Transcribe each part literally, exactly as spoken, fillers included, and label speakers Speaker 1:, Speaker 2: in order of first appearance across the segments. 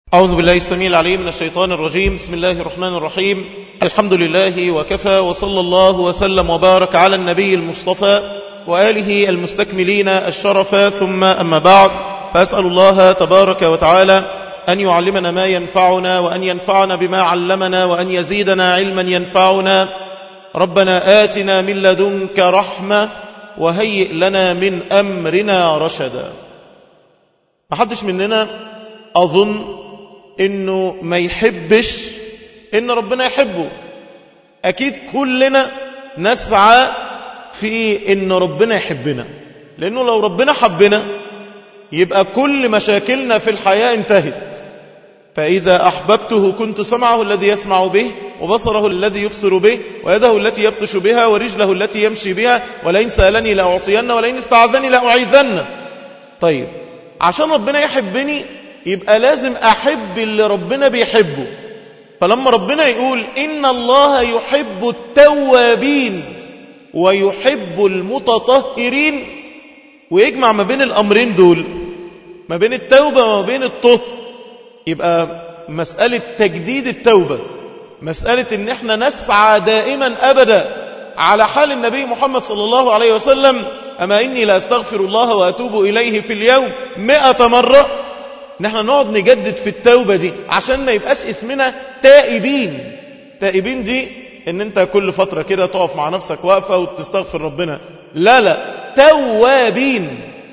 Speaker 1: أعوذ بالله السميع العليم من الشيطان الرجيم. بسم الله الرحمن الرحيم. الحمد لله وكفى، وصلى الله وسلم وبارك على النبي المصطفى وآله المستكملين الشرف، ثم أما بعد، فأسأل الله تبارك وتعالى أن يعلمنا ما ينفعنا، وأن ينفعنا بما علمنا، وأن يزيدنا علما ينفعنا. ربنا آتنا من لدنك رحمة وهيئ لنا من أمرنا رشدا. محدش مننا أظن إنه ما يحبش إن ربنا يحبه. أكيد كلنا نسعى في إن ربنا يحبنا، لأنه لو ربنا حبنا يبقى كل مشاكلنا في الحياة انتهت. فإذا أحببته كنت سمعه الذي يسمع به، وبصره الذي يبصر به، ويده التي يبطش بها، ورجله التي يمشي بها، ولئن سألني لأعطين، ولئن استعاذني لأعيذن. طيب، عشان ربنا يحبني يبقى لازم أحب اللي ربنا بيحبه. فلما ربنا يقول إن الله يحب التوابين ويحب المتطهرين، ويجمع ما بين الأمرين دول، ما بين التوبة وما بين الطهر، يبقى مسألة تجديد التوبة، مسألة إن احنا نسعى دائما أبدا على حال النبي محمد صلى الله عليه وسلم: أما إني لا أستغفر الله وأتوب إليه في اليوم مئة مرة. نحن نقعد نجدد في التوبة دي عشان ما يبقاش اسمنا تائبين. تائبين دي ان انت كل فترة كده تقف مع نفسك واقفة وتستغفر ربنا، لا لا، توابين،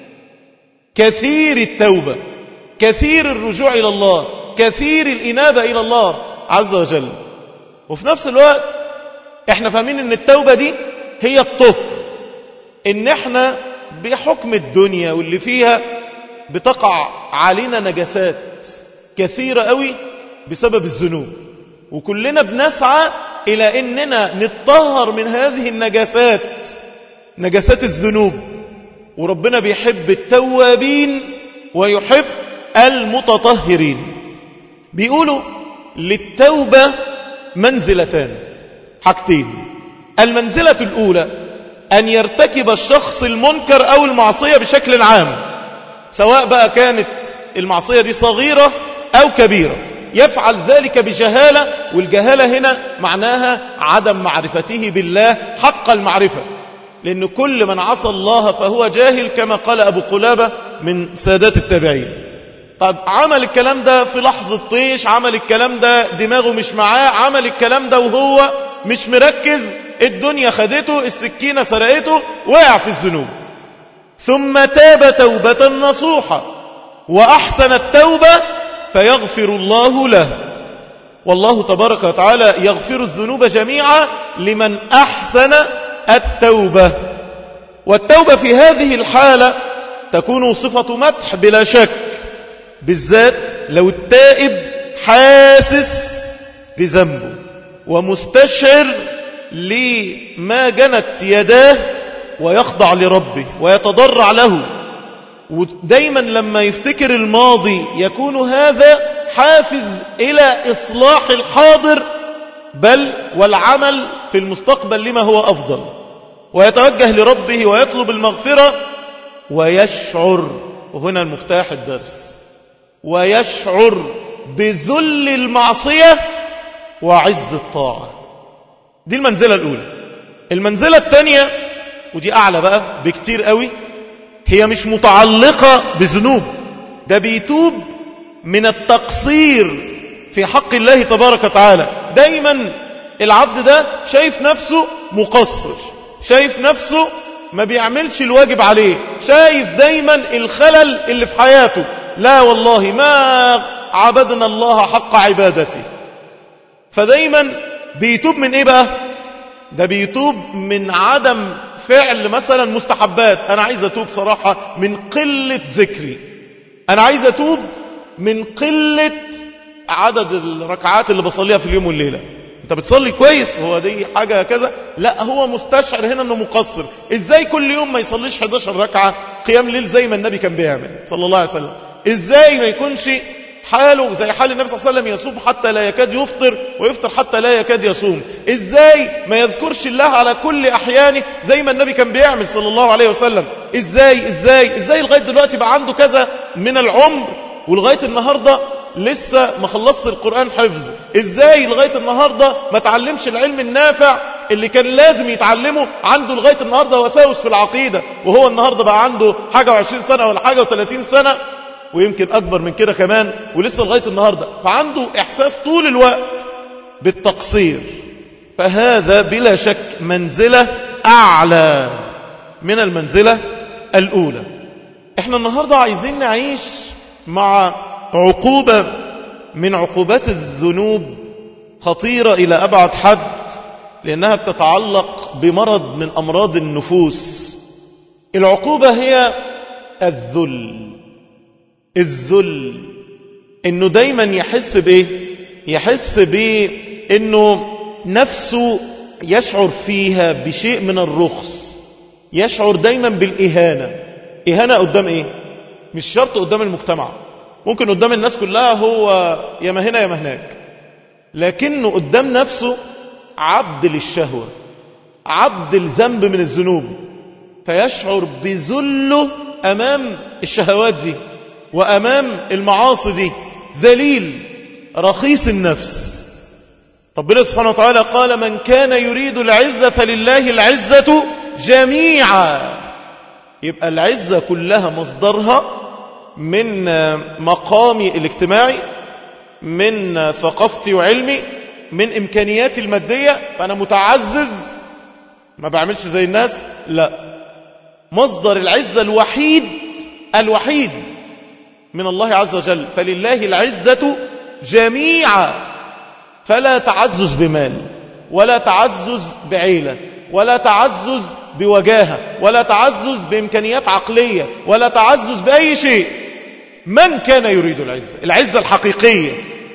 Speaker 1: كثير التوبة، كثير الرجوع إلى الله، كثير الإنابة إلى الله عز وجل. وفي نفس الوقت احنا فاهمين ان التوبة دي هي الطهر، ان احنا بحكم الدنيا واللي فيها بتقع علينا نجاسات كثيرة قوي بسبب الذنوب، وكلنا بنسعى إلى أننا نتطهر من هذه النجاسات، نجاسات الذنوب. وربنا بيحب التوابين ويحب المتطهرين. بيقولوا للتوبة منزلتان، حاجتين. المنزلة الأولى أن يرتكب الشخص المنكر أو المعصية بشكل عام، سواء بقى كانت المعصية دي صغيرة أو كبيرة، يفعل ذلك بجهالة، والجهالة هنا معناها عدم معرفته بالله حق المعرفة، لأن كل من عصى الله فهو جاهل، كما قال أبو قلابة من سادات التابعين. طب عمل الكلام ده في لحظة طيش، عمل الكلام ده دماغه مش معاه، عمل الكلام ده وهو مش مركز، الدنيا خدته، السكينة سرقته، وقع في الذنوب، ثم تاب توبة نصوحة وأحسن التوبة فيغفر الله له. والله تبارك وتعالى يغفر الذنوب جميعا لمن أحسن التوبة. والتوبة في هذه الحالة تكون صفة مدح بلا شك، بالذات لو التائب حاسس بذنبه ومستشعر لما جنت يداه، ويخضع لربه ويتضرع له. ودايما لما يفتكر الماضي يكون هذا حافز إلى إصلاح الحاضر، بل والعمل في المستقبل لما هو أفضل، ويتوجه لربه ويطلب المغفرة، ويشعر، وهنا المفتاح الدرس، ويشعر بذل المعصية وعز الطاعة. دي المنزلة الأولى. المنزلة الثانية، ودي أعلى بقى بكتير قوي، هي مش متعلقة بذنوب، ده بيتوب من التقصير في حق الله تبارك وتعالى. دايما العبد ده شايف نفسه مقصر، شايف نفسه ما بيعملش الواجب عليه، شايف دايما الخلل اللي في حياته. لا والله ما عبدنا الله حق عبادته. فدايما بيتوب من ايه بقى؟ ده بيتوب من عدم فعل مثلا مستحبات. أنا عايز أتوب صراحة من قلة ذكري، أنا عايز أتوب من قلة عدد الركعات اللي بصليها في اليوم والليلة. أنت بتصلي كويس، هو دي حاجة كذا؟ لا، هو مستشعر هنا أنه مقصر. إزاي كل يوم ما يصليش إحدى عشرة ركعة قيام ليل زي ما النبي كان بيعمل صلى الله عليه وسلم؟ إزاي ما يكونش حاله زي حال النبي صلى الله عليه وسلم، يصوم حتى لا يكاد يفطر، ويفطر حتى لا يكاد يصوم؟ إزاي ما يذكرش الله على كل أحيانه زي ما النبي كان بيعمل صلى الله عليه وسلم؟ إزاي إزاي إزاي لغاية دلوقتي بقى عنده كذا من العمر، ولغاية النهاردة لسه ما خلصش القرآن حفظ، ازاي لغاية النهاردة ما تعلمش العلم النافع اللي كان لازم يتعلمه؟ عنده لغاية النهاردة وساوس في العقيدة، وهو النهاردة بقى عنده حاجة وعشرين سنة ولا حاجة وثلاثين سنة ويمكن أكبر من كده كمان، ولسه لغاية النهاردة فعنده إحساس طول الوقت بالتقصير. فهذا بلا شك منزلة أعلى من المنزلة الأولى. احنا النهاردة عايزين نعيش مع عقوبة من عقوبات الذنوب خطيرة إلى أبعد حد، لأنها بتتعلق بمرض من أمراض النفوس. العقوبة هي الذل. الذل إنه دايما يحس بإيه؟ يحس بإنه نفسه يشعر فيها بشيء من الرخص، يشعر دايما بالإهانة. إهانة قدام إيه؟ مش شرط قدام المجتمع، ممكن قدام الناس كلها هو يا ما هنا يا ما هناك، لكنه قدام نفسه عبد للشهوة، عبد الذنب من الذنوب، فيشعر بذله أمام الشهوات دي وأمام المعاصي دي، ذليل رخيص النفس. ربنا سبحانه وتعالى قال: من كان يريد العزة فلله العزة جميعا. يبقى العزة كلها مصدرها من مقامي الاجتماعي، من ثقافتي وعلمي، من إمكانياتي المادية، فأنا متعزز ما بعملش زي الناس. لا، مصدر العزة الوحيد الوحيد من الله عز وجل، فلله العزة جميعا. فلا تعزز بمال، ولا تعزز بعيلة، ولا تعزز بوجاهة، ولا تعزز بإمكانيات عقلية، ولا تعزز بأي شيء. من كان يريد العزة، العزة الحقيقية،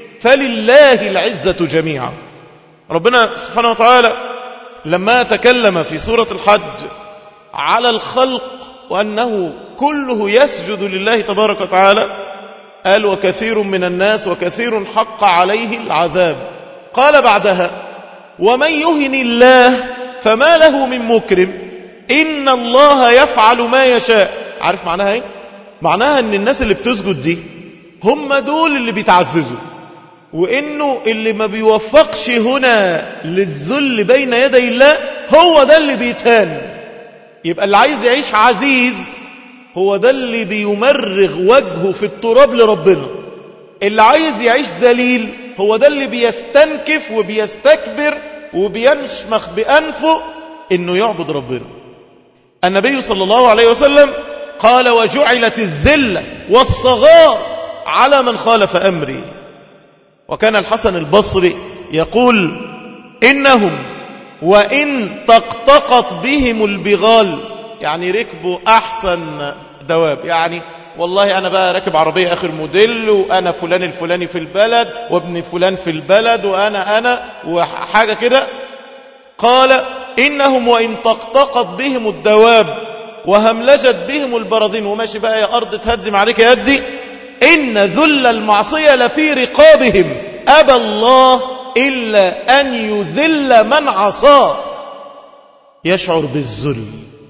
Speaker 1: فلله العزة جميعا. ربنا سبحانه وتعالى لما تكلم في سورة الحج على الخلق وأنه كله يسجد لله تبارك وتعالى، قال: وكثير من الناس وكثير حق عليه العذاب. قال بعدها: ومن يهن الله فما له من مكرم إن الله يفعل ما يشاء. عارف معناها ايه؟ معناها ان الناس اللي بتسجد دي هم دول اللي بيتعززوا، وانه اللي ما بيوفقش هنا للذل بين يدي الله هو ده اللي بيتهان. يبقى اللي عايز يعيش عزيز هو ده اللي بيمرغ وجهه في التراب لربنا. اللي عايز يعيش ذليل هو ده اللي بيستنكف وبيستكبر وبينشمخ بأنفه انه يعبد ربنا. النبي صلى الله عليه وسلم قال: وجعلت الذلة والصغار على من خالف أمري. وكان الحسن البصري يقول: إنهم وإن تقطقت بهم البغال، يعني ركبوا أحسن دواب، يعني والله أنا بقى راكب عربية آخر موديل، وأنا فلان الفلاني في البلد، وابن فلان في البلد، وأنا أنا وحاجة كده. قال: إنهم وإن تقطقت بهم الدواب وهملجت بهم البراذين، وماشي بقى يا أرض تهدم عليك يا يدي، إن ذل المعصية لفي رقابهم أبى الله إلا أن يذل من عصاه. يشعر بالذل.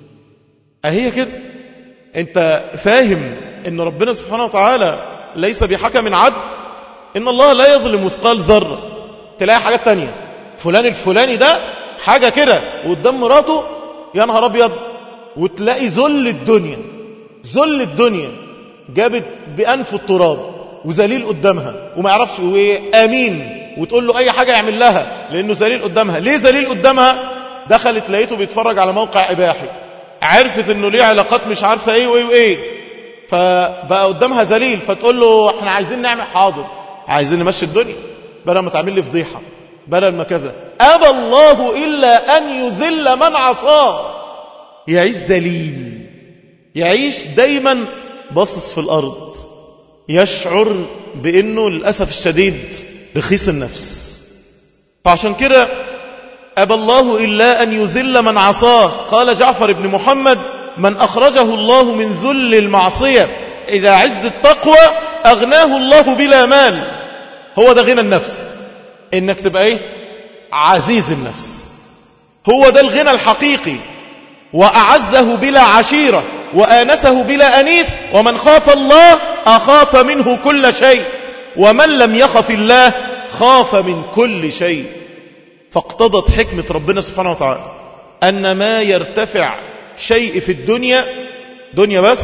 Speaker 1: أهي كده. أنت فاهم أن ربنا سبحانه وتعالى ليس بحكم عدل؟ إن الله لا يظلم مثقال ذرة. تلاقي حاجات تانية، فلان الفلاني ده حاجة كده وقدام مراته يا نهار أبيض، وتلاقي ذل الدنيا، ذل الدنيا جابت بأنف التراب وذليل قدامها وما يعرفش ايه امين، وتقول له اي حاجة يعمل لها لانه ذليل قدامها. ليه ذليل قدامها؟ دخلت لقيته بيتفرج على موقع اباحي، عرفت انه ليه علاقات مش عارفة ايه وايه وايه، فبقى قدامها ذليل، فتقول له احنا عايزين نعمل حاضر، عايزين نمشي الدنيا بدل ما تعمل لي فضيحة، بدل ما كذا. أبى الله إلا أن يذل من عصاه. يعيش ذليل، يعيش دايما باصص في الأرض، يشعر بأنه للأسف الشديد رخيص النفس. فعشان كده أبى الله إلا أن يذل من عصاه. قال جعفر بن محمد: من أخرجه الله من ذل المعصية إلى عز التقوى أغناه الله بلا مال. هو ده غنى النفس، إنك تبقى إيه؟ عزيز النفس. هو ده الغنى الحقيقي. وأعزه بلا عشيرة وآنسه بلا أنيس، ومن خاف الله أخاف منه كل شيء. ومن لم يخف الله خاف من كل شيء. فاقتضت حكمة ربنا سبحانه وتعالى أن ما يرتفع شيء في الدنيا دنيا بس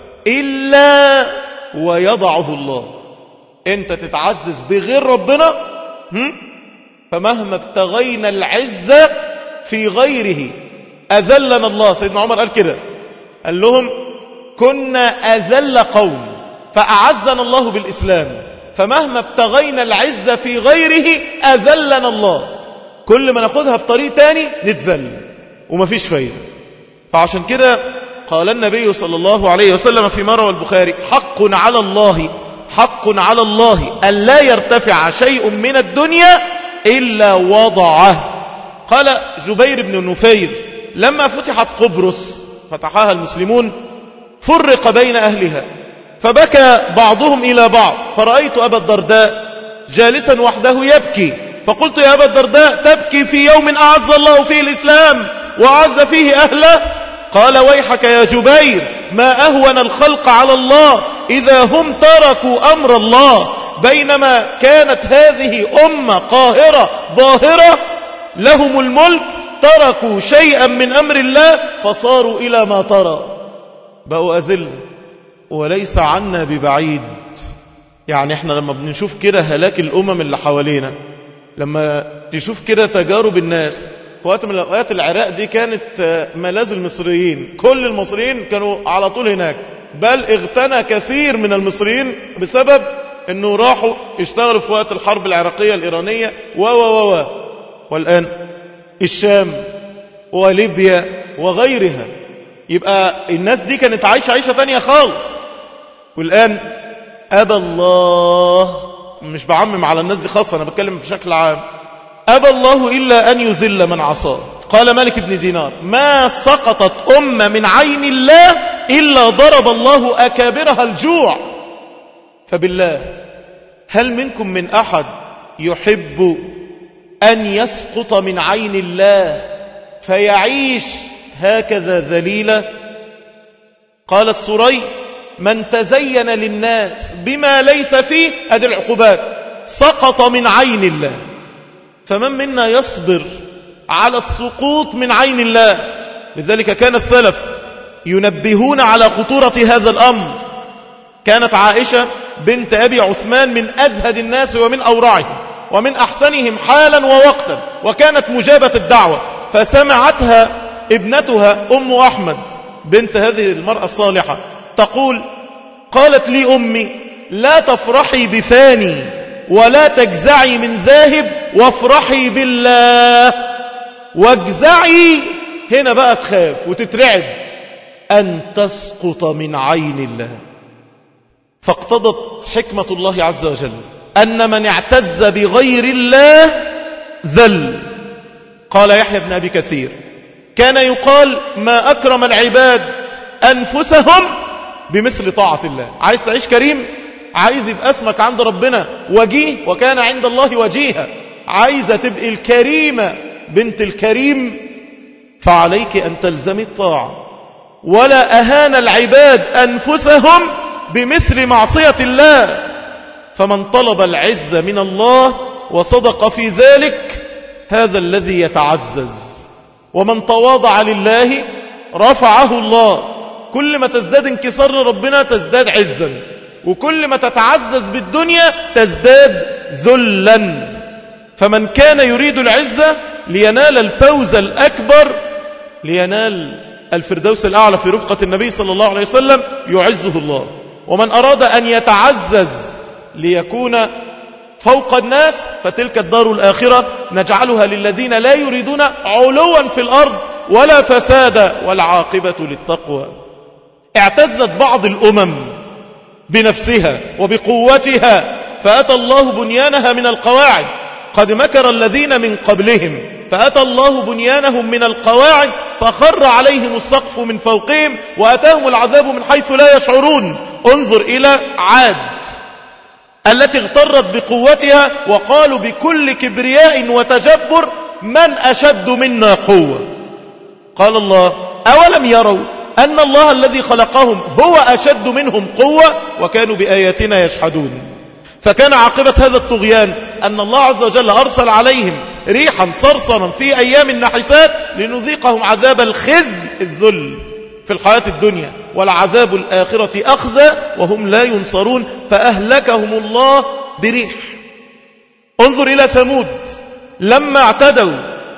Speaker 1: إلا ويضعه الله. أنت تتعزز بغير ربنا، فمهما ابتغينا العزة في غيره أذلنا الله. سيدنا عمر قال كده، قال لهم كنا أذل قوم فأعزنا الله بالإسلام، فمهما ابتغينا العزة في غيره أذلنا الله. كل ما ناخدها بطريق تاني نتذل ومفيش فايدة. فعشان كده قال النبي صلى الله عليه وسلم فيما روى البخاري: حق على الله حق على الله ألا يرتفع شيء من الدنيا إلا وضعه. قال جبير بن نفير: لما فتحت قبرص فتحها المسلمون فرق بين أهلها، فبكى بعضهم إلى بعض، فرأيت أبا الدرداء جالسا وحده يبكي، فقلت: يا أبا الدرداء تبكي في يوم أعز الله فيه الإسلام وأعز فيه أهله؟ قال: ويحك يا جبير، ما أهون الخلق على الله إذا هم تركوا أمر الله، بينما كانت هذه أمة قاهرة ظاهرة لهم الملك تركوا شيئا من أمر الله فصاروا إلى ما ترى، بقوا أذل وليس عنا ببعيد. يعني احنا لما بنشوف كده هلاك الأمم اللي حوالينا، لما تشوف كده تجارب الناس في وقت من الأوقات، العراق دي كانت ملاذ المصريين، كل المصريين كانوا على طول هناك، بل اغتنى كثير من المصريين بسبب انه راحوا اشتغلوا في وقت الحرب العراقية الإيرانية و و و والآن الشام وليبيا وغيرها. يبقى الناس دي كانت عايشة عيشة تانية خالص، والآن أبى الله، مش بعمم على الناس دي خاصة، أنا بتكلم بشكل عام، أبى الله إلا أن يذل من عصاه. قال مالك بن دينار: ما سقطت أمة من عين الله إلا ضرب الله أكابرها الجوع. فبالله هل منكم من أحد يحب أن يسقط من عين الله فيعيش هكذا ذليلا؟ قال السوري: من تزين للناس بما ليس فيه، هذه العقوبات، سقط من عين الله. فمن منا يصبر على السقوط من عين الله؟ لذلك كان السلف ينبهون على خطورة هذا الأمر. كانت عائشة بنت أبي عثمان من أزهد الناس ومن أورعهم ومن أحسنهم حالا ووقتا، وكانت مجابة الدعوة، فسمعتها ابنتها أم أحمد بنت هذه المرأة الصالحة تقول: قالت لي أمي: لا تفرحي بفاني ولا تجزعي من ذاهب، وافرحي بالله. واجزعي هنا بقى تخاف وتترعب أن تسقط من عين الله. فاقتضت حكمة الله عز وجل أن من اعتز بغير الله ذل. قال يحيى بن أبي كثير: كان يقال ما أكرم العباد أنفسهم بمثل طاعة الله. عايز تعيش كريم، عايز يبقى اسمك عند ربنا وجيه، وكان عند الله وجيها، عايزة تبقى الكريمة بنت الكريم، فعليك أن تلزمي الطاعة. ولا أهان العباد أنفسهم بمثل معصية الله. فمن طلب العزة من الله وصدق في ذلك هذا الذي يتعزز، ومن تواضع لله رفعه الله. كل ما تزداد انكسار لربنا تزداد عزا، وكل ما تتعزز بالدنيا تزداد ذلا. فمن كان يريد العزة لينال الفوز الأكبر، لينال الفردوس الأعلى في رفقة النبي صلى الله عليه وسلم، يعزه الله. ومن أراد أن يتعزز ليكون فوق الناس، فتلك الدار الآخرة نجعلها للذين لا يريدون علوا في الأرض ولا فسادا والعاقبة للتقوى. اعتزت بعض الأمم بنفسها وبقوتها، فأتى الله بنيانها من القواعد. قد مكر الذين من قبلهم فأتى الله بنيانهم من القواعد فخر عليهم السقف من فوقهم وأتاهم العذاب من حيث لا يشعرون. انظر إلى عاد التي اغترت بقوتها وقالوا بكل كبرياء وتجبر: من أشد منا قوة؟ قال الله: أولم يروا أن الله الذي خلقهم هو أشد منهم قوة وكانوا بآياتنا يجحدون. فكان عاقبة هذا الطغيان أن الله عز وجل أرسل عليهم ريحا صرصرا في أيام النحسات لنذيقهم عذاب الخزي الذل في الحياة الدنيا، والعذاب الآخرة أخزى وهم لا ينصرون، فأهلكهم الله بريح. انظر إلى ثمود لما اعتدوا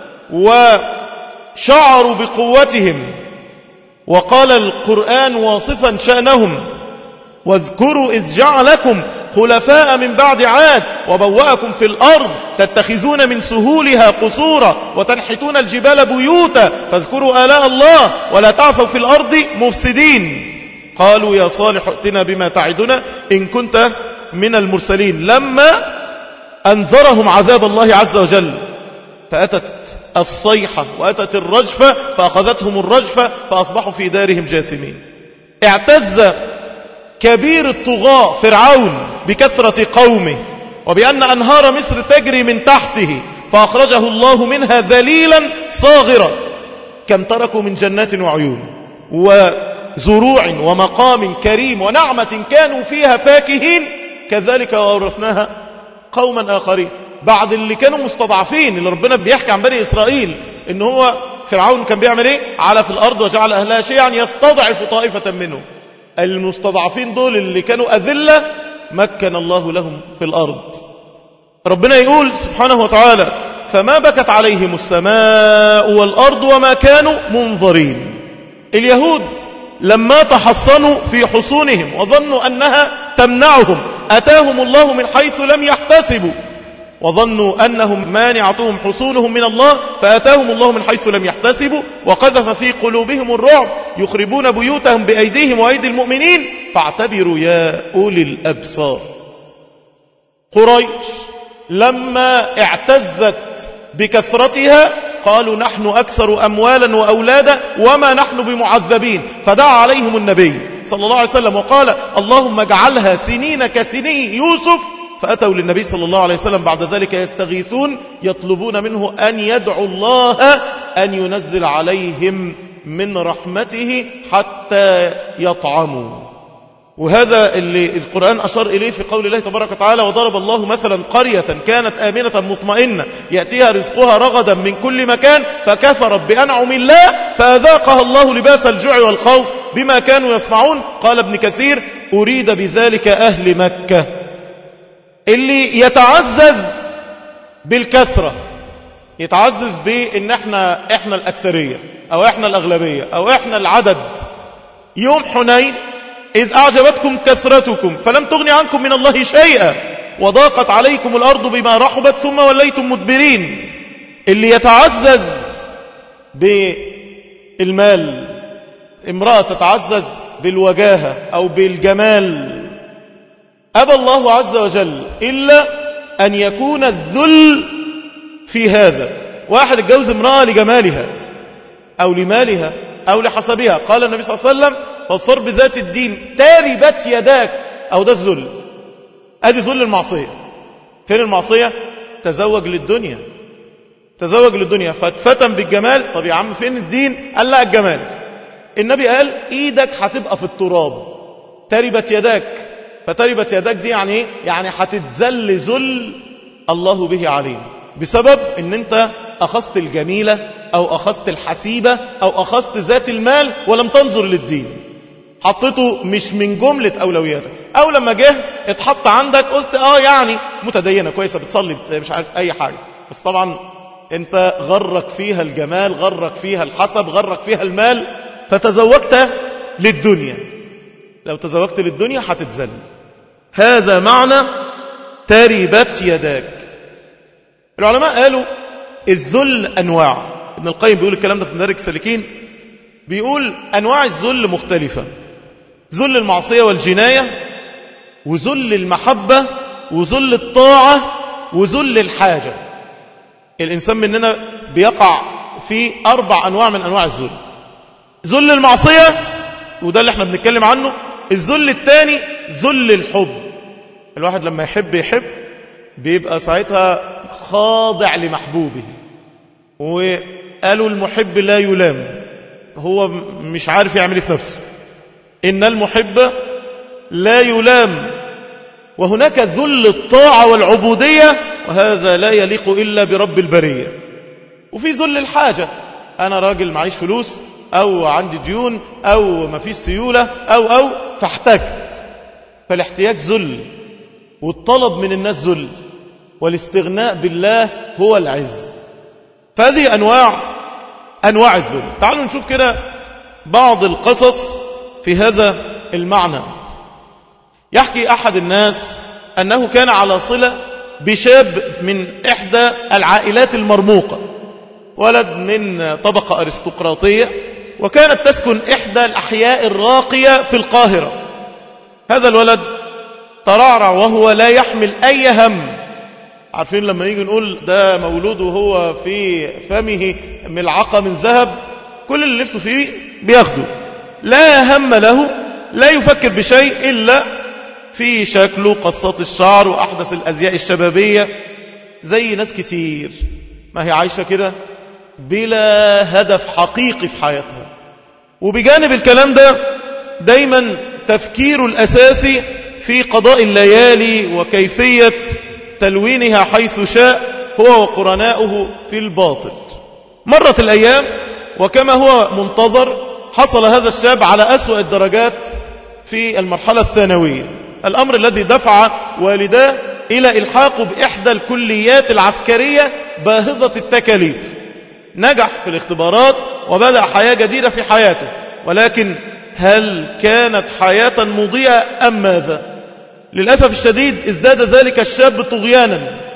Speaker 1: وشعروا بقوتهم، وقال القرآن واصفا شأنهم: واذكروا إذ جعلكم خلفاء من بعد عاد وبوأكم في الأرض تتخذون من سهولها قصورا وتنحتون الجبال بيوتا فاذكروا آلاء الله ولا تعثوا في الأرض مفسدين. قالوا يا صالح ائتنا بما تعدنا إن كنت من المرسلين، لما أنذرهم عذاب الله عز وجل، فأتت الصيحة وأتت الرجفة فأخذتهم الرجفة فأصبحوا في دارهم جاثمين. اعتز كبير الطغاة فرعون بكثرة قومه وبأن أنهار مصر تجري من تحته، فأخرجه الله منها ذليلا صاغرا. كم تركوا من جنات وعيون وزروع ومقام كريم ونعمة كانوا فيها فاكهين، كذلك وأورثناها قوما آخرين. بعد اللي كانوا مستضعفين، اللي ربنا بيحكي عن بني إسرائيل إن هو فرعون كان بيعمل إيه؟ على في الأرض وجعل أهلها شيعا يستضعف طائفة منهم. المستضعفين دول اللي كانوا أذلة مكن الله لهم في الأرض. ربنا يقول سبحانه وتعالى: فما بكت عليهم السماء والأرض وما كانوا منظرين. اليهود لما تحصنوا في حصونهم وظنوا أنها تمنعهم أتاهم الله من حيث لم يحتسبوا، وظنوا أنهم مانعتهم حصولهم من الله فأتاهم الله من حيث لم يحتسبوا، وقذف في قلوبهم الرعب يخربون بيوتهم بأيديهم وأيدي المؤمنين فاعتبروا يا أولي الأبصار. قريش لما اعتزت بكثرتها قالوا نحن أكثر أموالا وأولادا وما نحن بمعذبين، فدعا عليهم النبي صلى الله عليه وسلم وقال: اللهم اجعلها سنين كسني يوسف. فأتوا للنبي صلى الله عليه وسلم بعد ذلك يستغيثون يطلبون منه أن يدعو الله أن ينزل عليهم من رحمته حتى يطعموا. وهذا اللي القرآن أشار إليه في قول الله تبارك وتعالى: وضرب الله مثلا قرية كانت آمنة مطمئنة يأتيها رزقها رغدا من كل مكان فكفرت بأنعم الله فأذاقها الله لباس الجوع والخوف بما كانوا يصنعون. قال ابن كثير: أريد بذلك أهل مكة. اللي يتعزز بالكثرة، يتعزز بإن احنا احنا الأكثرية أو احنا الأغلبية أو احنا العدد. يوم حنين إذ أعجبتكم كثرتكم فلم تغن عنكم من الله شيئا وضاقت عليكم الأرض بما رحبت ثم وليتم مدبرين. اللي يتعزز بالمال، امرأة تتعزز بالوجاهة أو بالجمال، أبى الله عز وجل إلا أن يكون الذل في هذا. واحد اتجوز امرأة لجمالها أو لمالها أو لحسبها، قال النبي صلى الله عليه وسلم: فاظفر بذات الدين تاربت يداك. أو ده الذل، أدي ذل المعصية. فين المعصية؟ تزوج للدنيا، تزوج للدنيا فتفتن بالجمال. طب يا عم فين الدين؟ قال لا الجمال. النبي قال إيدك هتبقى في التراب، تاربت يداك. فتربت يداك دي يعني ايه؟ يعني هتتذل ذل الله به عليم بسبب ان انت اخذت الجميلة او اخذت الحسيبة او اخذت ذات المال ولم تنظر للدين، حطيته مش من جملة اولوياتك. او لما جه اتحط عندك قلت اه يعني متدينة كويسة بتصلي مش عارف اي حاجة، بس طبعا انت غرك فيها الجمال، غرك فيها الحسب، غرك فيها المال، فتزوجت للدنيا. لو تزوجت للدنيا هتتذل. هذا معنى تربت يداك. العلماء قالوا الذل أنواع. ابن القيم بيقول الكلام ده في مدارج السالكين، بيقول أنواع الذل مختلفة: ذل المعصية والجناية، وذل المحبة، وذل الطاعة، وذل الحاجة. الإنسان مننا بيقع في أربع أنواع من أنواع الذل. ذل المعصية وده اللي احنا بنتكلم عنه. الذل الثاني ذل الحب. الواحد لما يحب يحب بيبقى ساعتها خاضع لمحبوبه. وقالوا المحب لا يلام، هو مش عارف يعمل في نفسه. إن المحب لا يلام وهناك ذل الطاعة والعبودية، وهذا لا يليق إلا برب البرية. وفي ذل الحاجة، أنا راجل معيش فلوس أو عندي ديون أو ما فيش سيولة أو أو فاحتجت، فالاحتياج ذل، والطلب من الناس ذل، والاستغناء بالله هو العز. فهذه أنواع أنواع الذل. تعالوا نشوف كده بعض القصص في هذا المعنى. يحكي أحد الناس أنه كان على صلة بشاب من إحدى العائلات المرموقة، ولد من طبقة أرستقراطية، وكانت تسكن إحدى الأحياء الراقية في القاهرة. هذا الولد ترعرع وهو لا يحمل أي هم. عارفين لما يجي نقول ده مولود وهو في فمه ملعقة من ذهب، كل اللي نفسه فيه بياخده، لا هم له، لا يفكر بشيء إلا في شكله، قصات الشعر، وأحدث الأزياء الشبابية، زي ناس كتير ما هي عايشة كده بلا هدف حقيقي في حياتها. وبجانب الكلام ده دايما تفكيره الأساسي في قضاء الليالي وكيفية تلوينها حيث شاء هو وقرناؤه في الباطل. مرت الأيام وكما هو منتظر حصل هذا الشاب على أسوأ الدرجات في المرحلة الثانوية، الأمر الذي دفع والداه إلى إلحاقه بإحدى الكليات العسكرية باهظة التكاليف. نجح في الاختبارات وبدأ حياة جديدة في حياته، ولكن هل كانت حياة مضيئة أم ماذا؟ للأسف الشديد ازداد ذلك الشاب طغيانا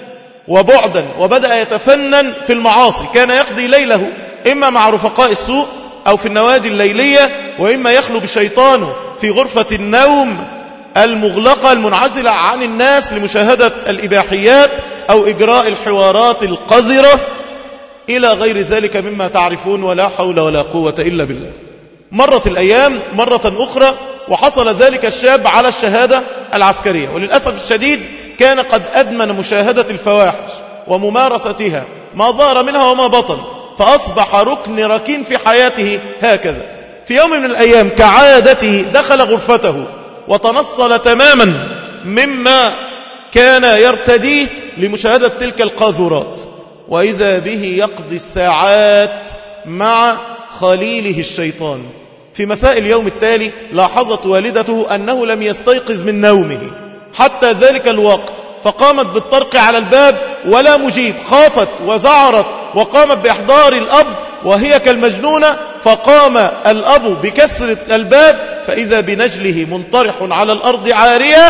Speaker 1: وبعدا، وبدأ يتفنن في المعاصي. كان يقضي ليله إما مع رفقاء السوء أو في النوادي الليلية، وإما يخلو بشيطانه في غرفة النوم المغلقة المنعزلة عن الناس لمشاهدة الإباحيات أو إجراء الحوارات القذرة إلى غير ذلك مما تعرفون، ولا حول ولا قوة إلا بالله. مرت الأيام مرة أخرى وحصل ذلك الشاب على الشهادة العسكرية، وللأسف الشديد كان قد أدمن مشاهدة الفواحش وممارستها ما ظهر منها وما بطن، فأصبح ركن ركين في حياته. هكذا في يوم من الأيام كعادته دخل غرفته وتنصل تماما مما كان يرتديه لمشاهدة تلك القاذورات، وإذا به يقضي الساعات مع خليله الشيطان. في مساء اليوم التالي لاحظت والدته أنه لم يستيقظ من نومه حتى ذلك الوقت، فقامت بالطرق على الباب ولا مجيب، خافت وزعرت وقامت بإحضار الأب وهي كالمجنونة. فقام الأب بكسر الباب فإذا بنجله منطرح على الأرض عارية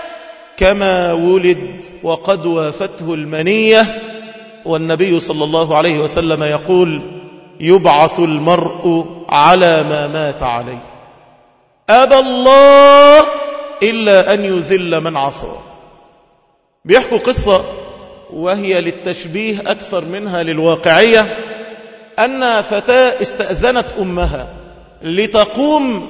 Speaker 1: كما ولد وقد وافته المنية. والنبي صلى الله عليه وسلم يقول: يبعث المرء على ما مات عليه، أبى الله إلا أن يذل من عصاه. بيحكوا قصة وهي للتشبيه أكثر منها للواقعية، أن فتاة استأذنت أمها لتقوم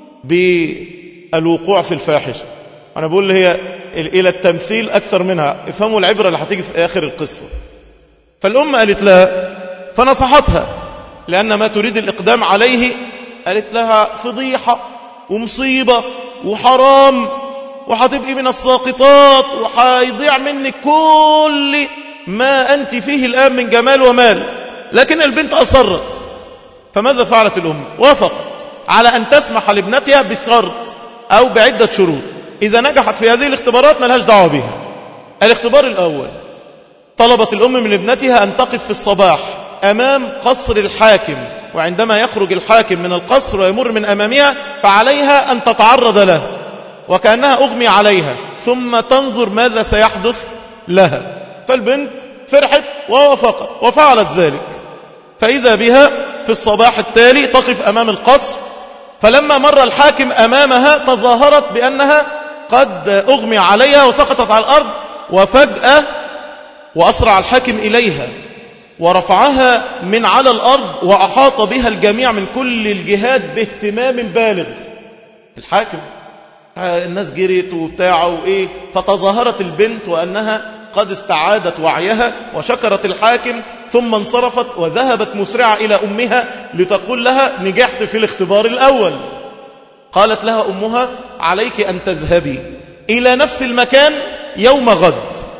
Speaker 1: بالوقوع في الفاحشة. أنا بقول هي إلى التمثيل أكثر منها، افهموا العبرة اللي هتيجي في آخر القصة. فالأم قالت لها، فنصحتها لأن ما تريد الإقدام عليه، قالت لها فضيحة ومصيبة وحرام وحتبقي من الساقطات وحيضيع منك كل ما أنت فيه الآن من جمال ومال. لكن البنت أصرت، فماذا فعلت الأم؟ وافقت على أن تسمح لابنتها بشرط أو بعدة شروط، إذا نجحت في هذه الاختبارات ملهاش دعوة بها. الاختبار الأول، طلبت الأم من ابنتها أن تقف في الصباح أمام قصر الحاكم، وعندما يخرج الحاكم من القصر ويمر من أمامها فعليها أن تتعرض له وكأنها أغمي عليها، ثم تنظر ماذا سيحدث لها. فالبنت فرحت ووافقت وفعلت ذلك. فإذا بها في الصباح التالي تقف أمام القصر، فلما مر الحاكم أمامها تظاهرت بأنها قد أغمي عليها وسقطت على الأرض، وفجأة وأسرع الحاكم إليها ورفعها من على الأرض وأحاط بها الجميع من كل الجهات باهتمام بالغ. الحاكم الناس جريت وبتاعه وإيه، فتظاهرت البنت وأنها قد استعادت وعيها وشكرت الحاكم، ثم انصرفت وذهبت مسرعة إلى أمها لتقول لها نجحت في الاختبار الأول. قالت لها أمها: عليك أن تذهبي إلى نفس المكان يوم غد،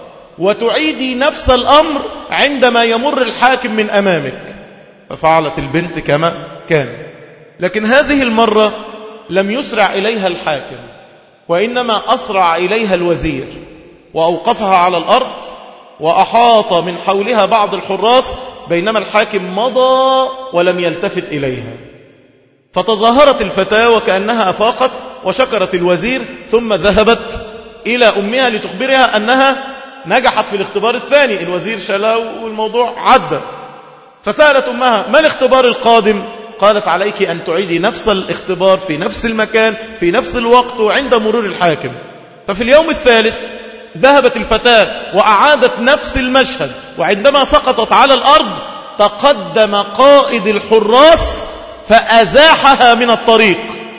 Speaker 1: وتعيدي نفس الأمر عندما يمر الحاكم من أمامك. ففعلت البنت كما كان، لكن هذه المرة لم يسرع إليها الحاكم، وإنما أسرع إليها الوزير وأوقفها على الأرض، وأحاط من حولها بعض الحراس، بينما الحاكم مضى ولم يلتفت إليها. فتظاهرت الفتاة وكأنها أفاقت وشكرت الوزير، ثم ذهبت إلى أمها لتخبرها أنها نجحت في الاختبار الثاني. الوزير شلا والموضوع عدى. فسألت أمها: ما الاختبار القادم؟ قالت: عليك أن تعيدي نفس الاختبار في نفس المكان في نفس الوقت وعند مرور الحاكم. ففي اليوم الثالث ذهبت الفتاة وأعادت نفس المشهد، وعندما سقطت على الأرض تقدم قائد الحراس فأزاحها من الطريق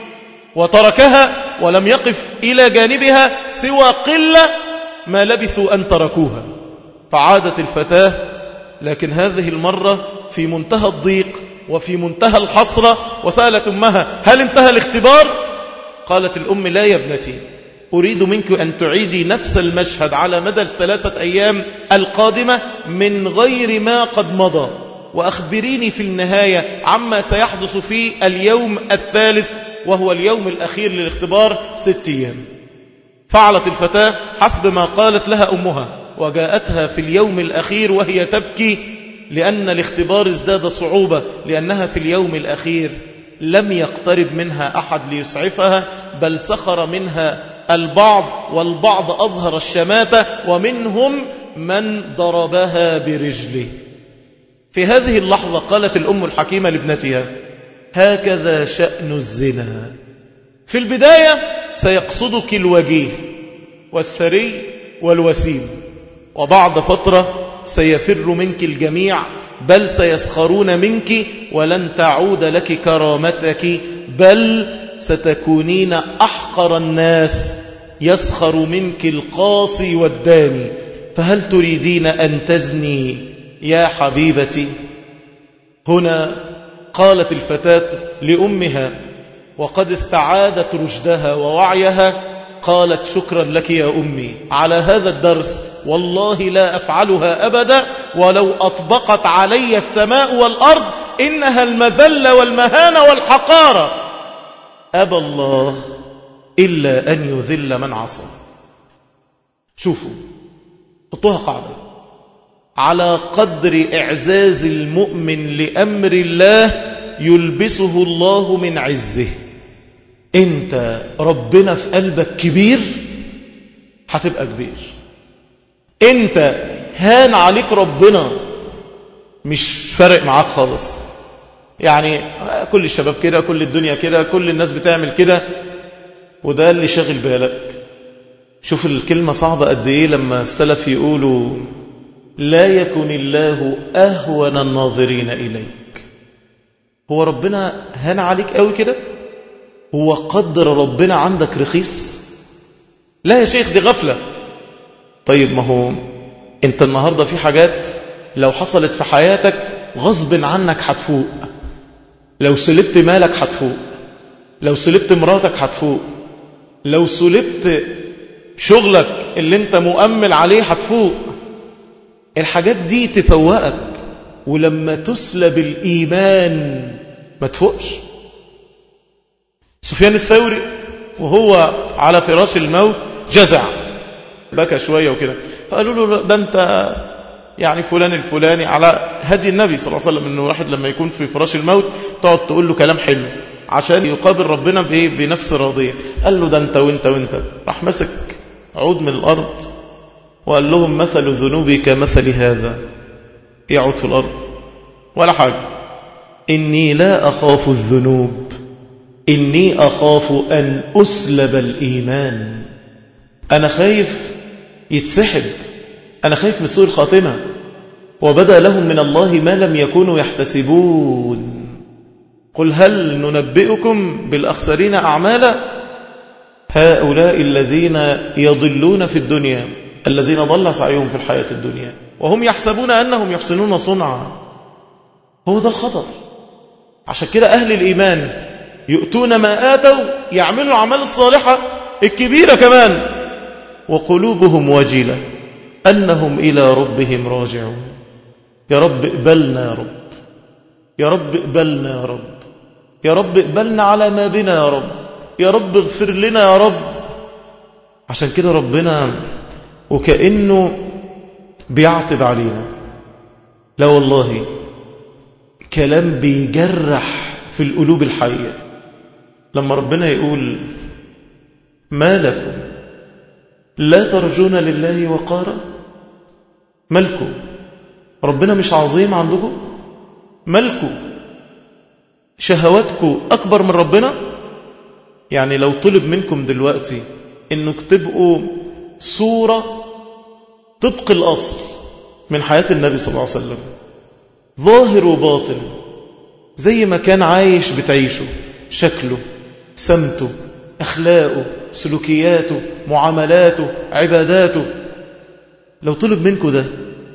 Speaker 1: وتركها، ولم يقف إلى جانبها سوى قلة ما لبثوا أن تركوها. فعادت الفتاة، لكن هذه المرة في منتهى الضيق وفي منتهى الحسرة، وسألت أمها: هل انتهى الاختبار؟ قالت الأم: لا يا ابنتي، أريد منك أن تعيدي نفس المشهد على مدى الثلاثة أيام القادمة من غير ما قد مضى، وأخبريني في النهاية عما سيحدث في اليوم الثالث وهو اليوم الأخير للاختبار ست أيام. فعلت الفتاة حسب ما قالت لها أمها، وجاءتها في اليوم الأخير وهي تبكي لأن الاختبار ازداد صعوبة، لأنها في اليوم الأخير لم يقترب منها أحد ليسعفها، بل سخر منها البعض، والبعض أظهر الشماتة، ومنهم من ضربها برجله. في هذه اللحظة قالت الأم الحكيمة لابنتها: هكذا شأن الزنا، في البداية سيقصدك الوجيه والثري والوسيم، وبعد فترة سيفر منك الجميع، بل سيسخرون منك، ولن تعود لك كرامتك، بل ستكونين أحقر الناس، يسخر منك القاصي والداني. فهل تريدين أن تزني يا حبيبتي؟ هنا قالت الفتاة لأمها وقد استعادت رشدها ووعيها، قالت: شكرا لك يا أمي على هذا الدرس، والله لا أفعلها أبدا، ولو أطبقت علي السماء والأرض إنها المذلة والمهانة والحقارة. أبى الله إلا أن يذل من عصى. شوفوا، حطوها قاعدة: على قدر إعزاز المؤمن لأمر الله يلبسه الله من عزه. انت ربنا في قلبك كبير، هتبقى كبير. انت هان عليك ربنا، مش فارق معاك خالص. يعني كل الشباب كده، كل الدنيا كده، كل الناس بتعمل كده، وده اللي شاغل بالك. شوف الكلمة صعبة قد ايه لما السلف يقولوا: لا يكن الله أهون الناظرين إليك. هو ربنا هان عليك قوي كده؟ هو قدر ربنا عندك رخيص؟ لا يا شيخ، دي غفلة. طيب ما هو انت النهاردة في حاجات لو حصلت في حياتك غصب عنك هتفوق. لو سلبت مالك هتفوق، لو سلبت مراتك هتفوق، لو سلبت شغلك اللي انت مؤمل عليه هتفوق. الحاجات دي تفوقك، ولما تسلب الإيمان ما تفوقش. سفيان الثوري وهو على فراش الموت جزع، بكى شوية وكده، فقالوا له: ده انت يعني فلان الفلاني، على هدي النبي صلى الله عليه وسلم انه واحد لما يكون في فراش الموت تقعد تقول له كلام حلو عشان يقابل ربنا بايه؟ بنفس راضية. قال له: ده انت وانت وانت. راح مسك عود من الأرض وقال لهم: مثل ذنوبي كمثل هذا. يعود في الأرض ولا حاجة. إني لا أخاف الذنوب، إني أخاف أن أسلب الإيمان. أنا خايف يتسحب، أنا خايف من سوء الخاتمة. وبدأ لهم من الله ما لم يكونوا يحتسبون. قل هل ننبئكم بالأخسرين أعمالا؟ هؤلاء الذين يضلون في الدنيا، الذين ضل سعيهم في الحياة الدنيا وهم يحسبون أنهم يحسنون صنعا. هو ده الخطر. عشان كده أهل الإيمان يؤتون ما آتوا، يعملوا الأعمال الصالحة الكبيرة كمان، وقلوبهم وجلة أنهم إلى ربهم راجعون. يا رب اقبلنا يا رب، يا رب اقبلنا يا رب، يا رب اقبلنا على ما بنا يا رب، يا رب اغفر لنا يا رب. عشان كده ربنا وكأنه بيعتب علينا. لا والله كلام بيجرح في القلوب الحية لما ربنا يقول ما لكم لا ترجون لله وقارا. مالكم؟ ربنا مش عظيم عندكم؟ مالكم؟ شهواتكم أكبر من ربنا؟ يعني لو طلب منكم دلوقتي إنك تبقوا صورة طبق الأصل من حياة النبي صلى الله عليه وسلم، ظاهر وباطن، زي ما كان عايش بتعيشه، شكله، سمته، أخلاقه، سلوكياته، معاملاته، عباداته، لو طلب منكم ده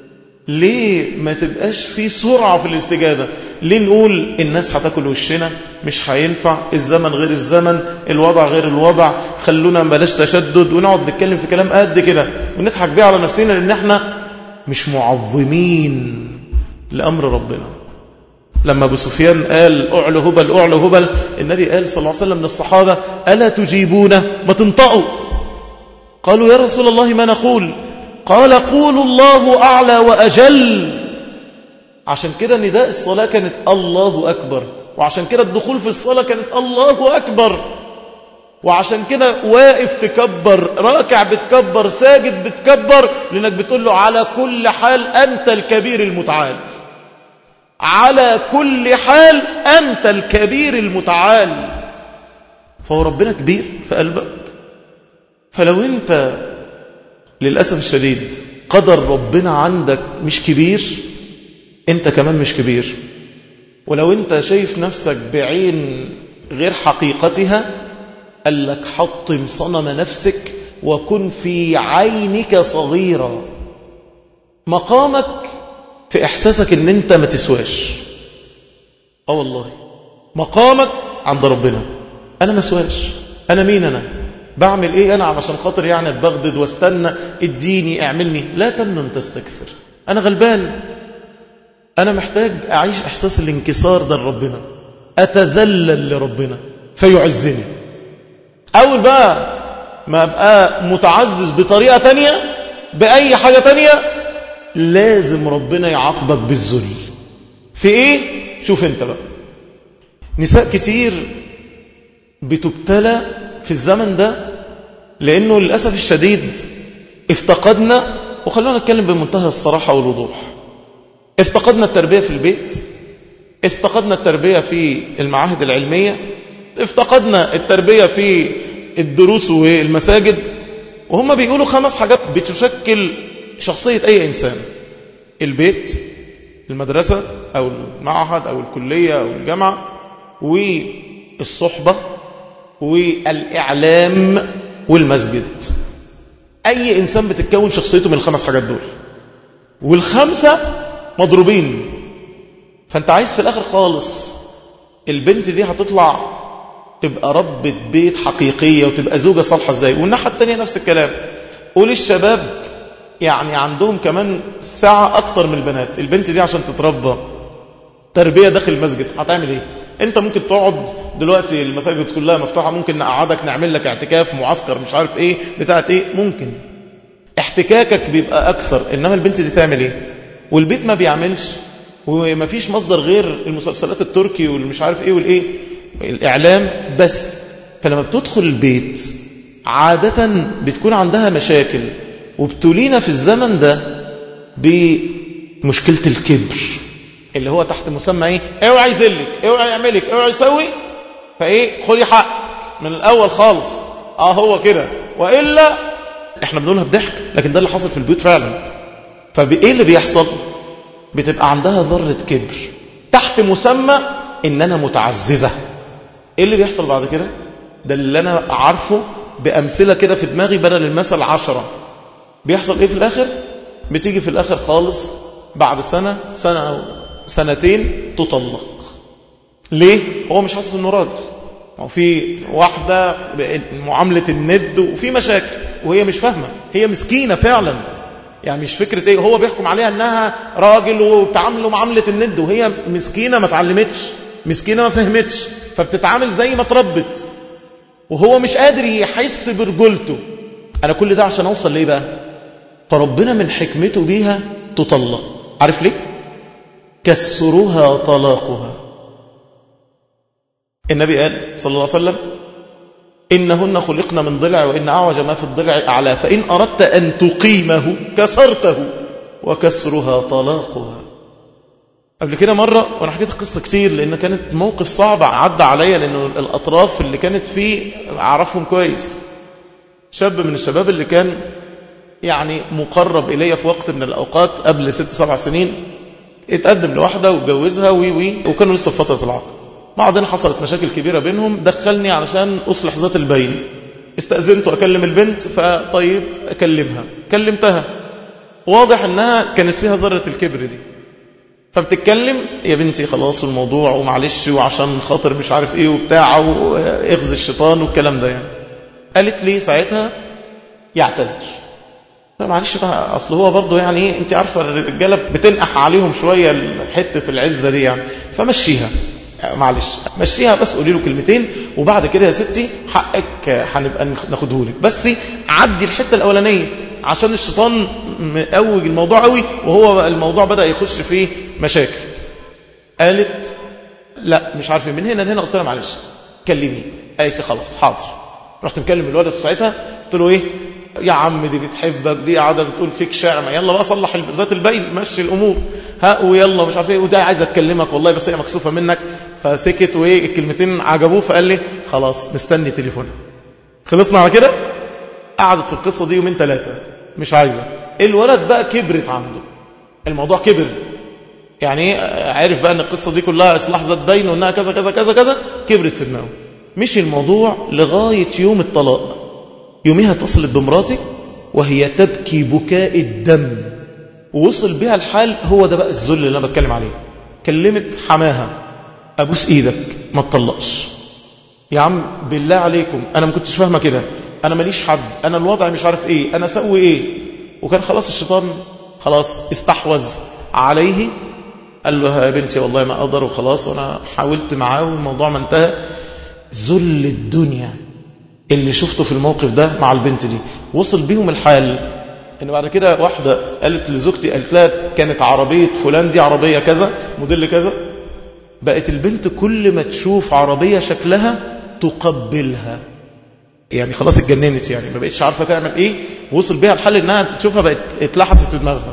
Speaker 1: ليه ما تبقاش في سرعة في الاستجابة؟ ليه نقول الناس هتاكل وشنا، مش هينفع، الزمن غير الزمن، الوضع غير الوضع، خلونا بلاش تشدد، ونقعد نتكلم في كلام قد كده ونضحك بيه على نفسنا لأن احنا مش معظمين لأمر ربنا. لما أبو سفيان قال أعلى هبل أعلى هبل، النبي قال صلى الله عليه وسلم للصحابة ألا تجيبون؟ ما تنطقوا. قالوا يا رسول الله ما نقول؟ قال قولوا الله أعلى وأجل. عشان كده نداء الصلاة كانت الله أكبر، وعشان كده الدخول في الصلاة كانت الله أكبر، وعشان كده واقف تكبر، راكع بتكبر، ساجد بتكبر، لأنك بتقول له على كل حال أنت الكبير المتعال، على كل حال أنت الكبير المتعال. فهو ربنا كبير في قلبك. فلو أنت للأسف الشديد قدر ربنا عندك مش كبير، أنت كمان مش كبير. ولو أنت شايف نفسك بعين غير حقيقتها، قال لك حطم صنم نفسك وكن في عينك صغيرا. مقامك في إحساسك أن أنت ما تسواش. اه والله مقامك عند ربنا أنا ما سواش. أنا مين؟ أنا بعمل إيه أنا علشان خاطر يعني أتبغدد واستنى اديني اعملني؟ لا تمنن تستكثر. أنا غلبان، أنا محتاج أعيش إحساس الانكسار ده لربنا، أتذلل لربنا فيعزني. أول بقى ما أبقى متعزز بطريقة تانية، بأي حاجة تانية، لازم ربنا يعاقبك بالذل. في إيه؟ شوف أنت بقى. نساء كتير بتبتلى في الزمن ده لأنه للأسف الشديد افتقدنا، وخلونا نتكلم بمنتهى الصراحة والوضوح، افتقدنا التربية في البيت، افتقدنا التربية في المعاهد العلمية، افتقدنا التربية في الدروس والمساجد. وهم بيقولوا خمس حاجات بتشكل شخصية أي إنسان: البيت، المدرسة أو المعهد أو الكلية أو الجامعة، والصحبة، والإعلام، والمسجد. أي إنسان بتتكون شخصيته من الخمس حاجات دول، والخمسة مضروبين. فأنت عايز في الآخر خالص البنت دي هتطلع تبقى ربة بيت حقيقية وتبقى زوجة صالحة ازاي؟ والناحية التانية نفس الكلام. قول الشباب يعني عندهم كمان ساعة أكتر من البنات. البنت دي عشان تتربى تربية داخل المسجد هتعمل ايه؟ انت ممكن تقعد دلوقتي المساجد كلها مفتوحة، ممكن نقعدك نعمل لك اعتكاف، معسكر، مش عارف ايه بتاعت ايه، ممكن احتكاكك بيبقى أكثر. إنما البنت دي تعمل ايه؟ والبيت ما بيعملش، وما فيش مصدر غير المسلسلات التركي والمش عارف ايه والايه الإعلام بس. فلما بتدخل البيت عادة بتكون عندها مشاكل، وبتولينا في الزمن ده بمشكلة الكبر اللي هو تحت مسمى ايه؟ اوعى يذلك، اوعى يعملك، اوعى يسوي، فايه؟ خدي حق من الأول خالص. اه هو كده، وإلا احنا بنقولها بضحك، لكن ده اللي حصل في البيوت فعلا. فايه اللي بيحصل؟ بتبقى عندها ذرة كبر تحت مسمى ان انا متعززة. ايه اللي بيحصل بعد كده؟ ده اللي انا عارفه بأمثلة كده في دماغي بدل المثل عشرة. بيحصل ايه في الاخر؟ بتيجي في الاخر خالص بعد سنة سنة أو سنتين تطلق. ليه؟ هو مش حاسس انه راجل، وفي واحدة معاملة الند وفي مشاكل وهي مش فاهمة، هي مسكينة فعلا، يعني مش فكرة ايه هو بيحكم عليها انها راجل وبتعامله معاملة الند، وهي مسكينة ما تعلمتش، مسكينة ما فهمتش، فبتتعامل زي ما تربت، وهو مش قادر يحس برجولته. انا كل ده عشان اوصل ليه بقى؟ فربنا من حكمته بيها تطلق. عارف ليه؟ كسرها طلاقها. النبي قال صلى الله عليه وسلم إنهن خلقن من ضلع وإن أعوج ما في الضلع أعلى فإن أردت أن تقيمه كسرته وكسرها طلاقها. قبل كده مرة وأنا حكيت القصة كتير لأن كانت موقف صعب عدى عليا، لأنه الأطراف اللي كانت فيه أعرفهم كويس. شاب من الشباب اللي كان يعني مقرب إلي في وقت من الأوقات قبل ست سبع سنين، اتقدم لواحدة واتجوزها وي وي وكانوا لسه في فترة العقد. بعدين حصلت مشاكل كبيرة بينهم، دخلني علشان أصلح ذات البين. استأذنت أكلم البنت، فطيب أكلمها، كلمتها، واضح أنها كانت فيها ذرة الكبر دي، فبتتكلم يا بنتي خلاص الموضوع ومعلش وعشان خاطر مش عارف ايه وبتاع واغذي الشيطان والكلام ده يعني. قالت لي ساعتها يعتذر. معلش بقى، اصل هو برضه يعني ايه، انت عارفه الرجاله بتنقح عليهم شويه حته العزه دي يعني، فمشيها معلش مشيها، بس قولي له كلمتين وبعد كده يا ستي حقك هنبقى ناخده لك، بس عدي الحته الاولانيه عشان الشيطان مقوج الموضوع قوي وهو الموضوع بدأ يخش فيه مشاكل. قالت لا مش عارفه من هنا لهنا. قلت لها معلش كلمي. قالت لي خلاص حاضر. رحت مكلم الولد في ساعتها، قلت له ايه يا عم دي بتحبك، دي قاعده بتقول فيك شعر، يلا بقى صلح ذات البين، مشي الامور ها ويلا مش عارف ايه، وده عايزه تكلمك والله بس هي مكسوفه منك. فسكت وايه الكلمتين عجبوه، فقال لي خلاص مستني تليفونها. خلصنا على كده. قعدت في القصه دي يومين ثلاثه مش عايزه. الولد بقى كبرت عنده الموضوع، كبر يعني عارف بقى ان القصه دي كلها اصلاح ذات بين وانها كذا كذا كذا كذا، كبرت في دماغه. مشي الموضوع لغايه يوم الطلاق. يوميها اتصلت بمراتي وهي تبكي بكاء الدم، ووصل بها الحال. هو ده بقى الذل اللي انا بتكلم عليه. كلمت حماها ابوس ايدك ما تطلقش يا عم بالله عليكم، انا ما كنتش فاهمه كده، انا ماليش حد، انا الوضع مش عارف ايه، انا اسوي ايه. وكان خلاص الشيطان خلاص استحوذ عليه. قال له يا بنتي والله ما اقدر وخلاص، وانا حاولت معاه والموضوع ما انتهى. ذل الدنيا اللي شفته في الموقف ده مع البنت دي. وصل بيهم الحال ان بعد كده واحده قالت لزوجتي، قالت لها كانت عربيه فلان دي عربيه كذا موديل كذا، بقت البنت كل ما تشوف عربيه شكلها تقبلها، يعني خلاص اتجننت، يعني ما بقتش عارفه تعمل ايه. وصل بيها الحل انها تشوفها بقت اتلحست في دماغها.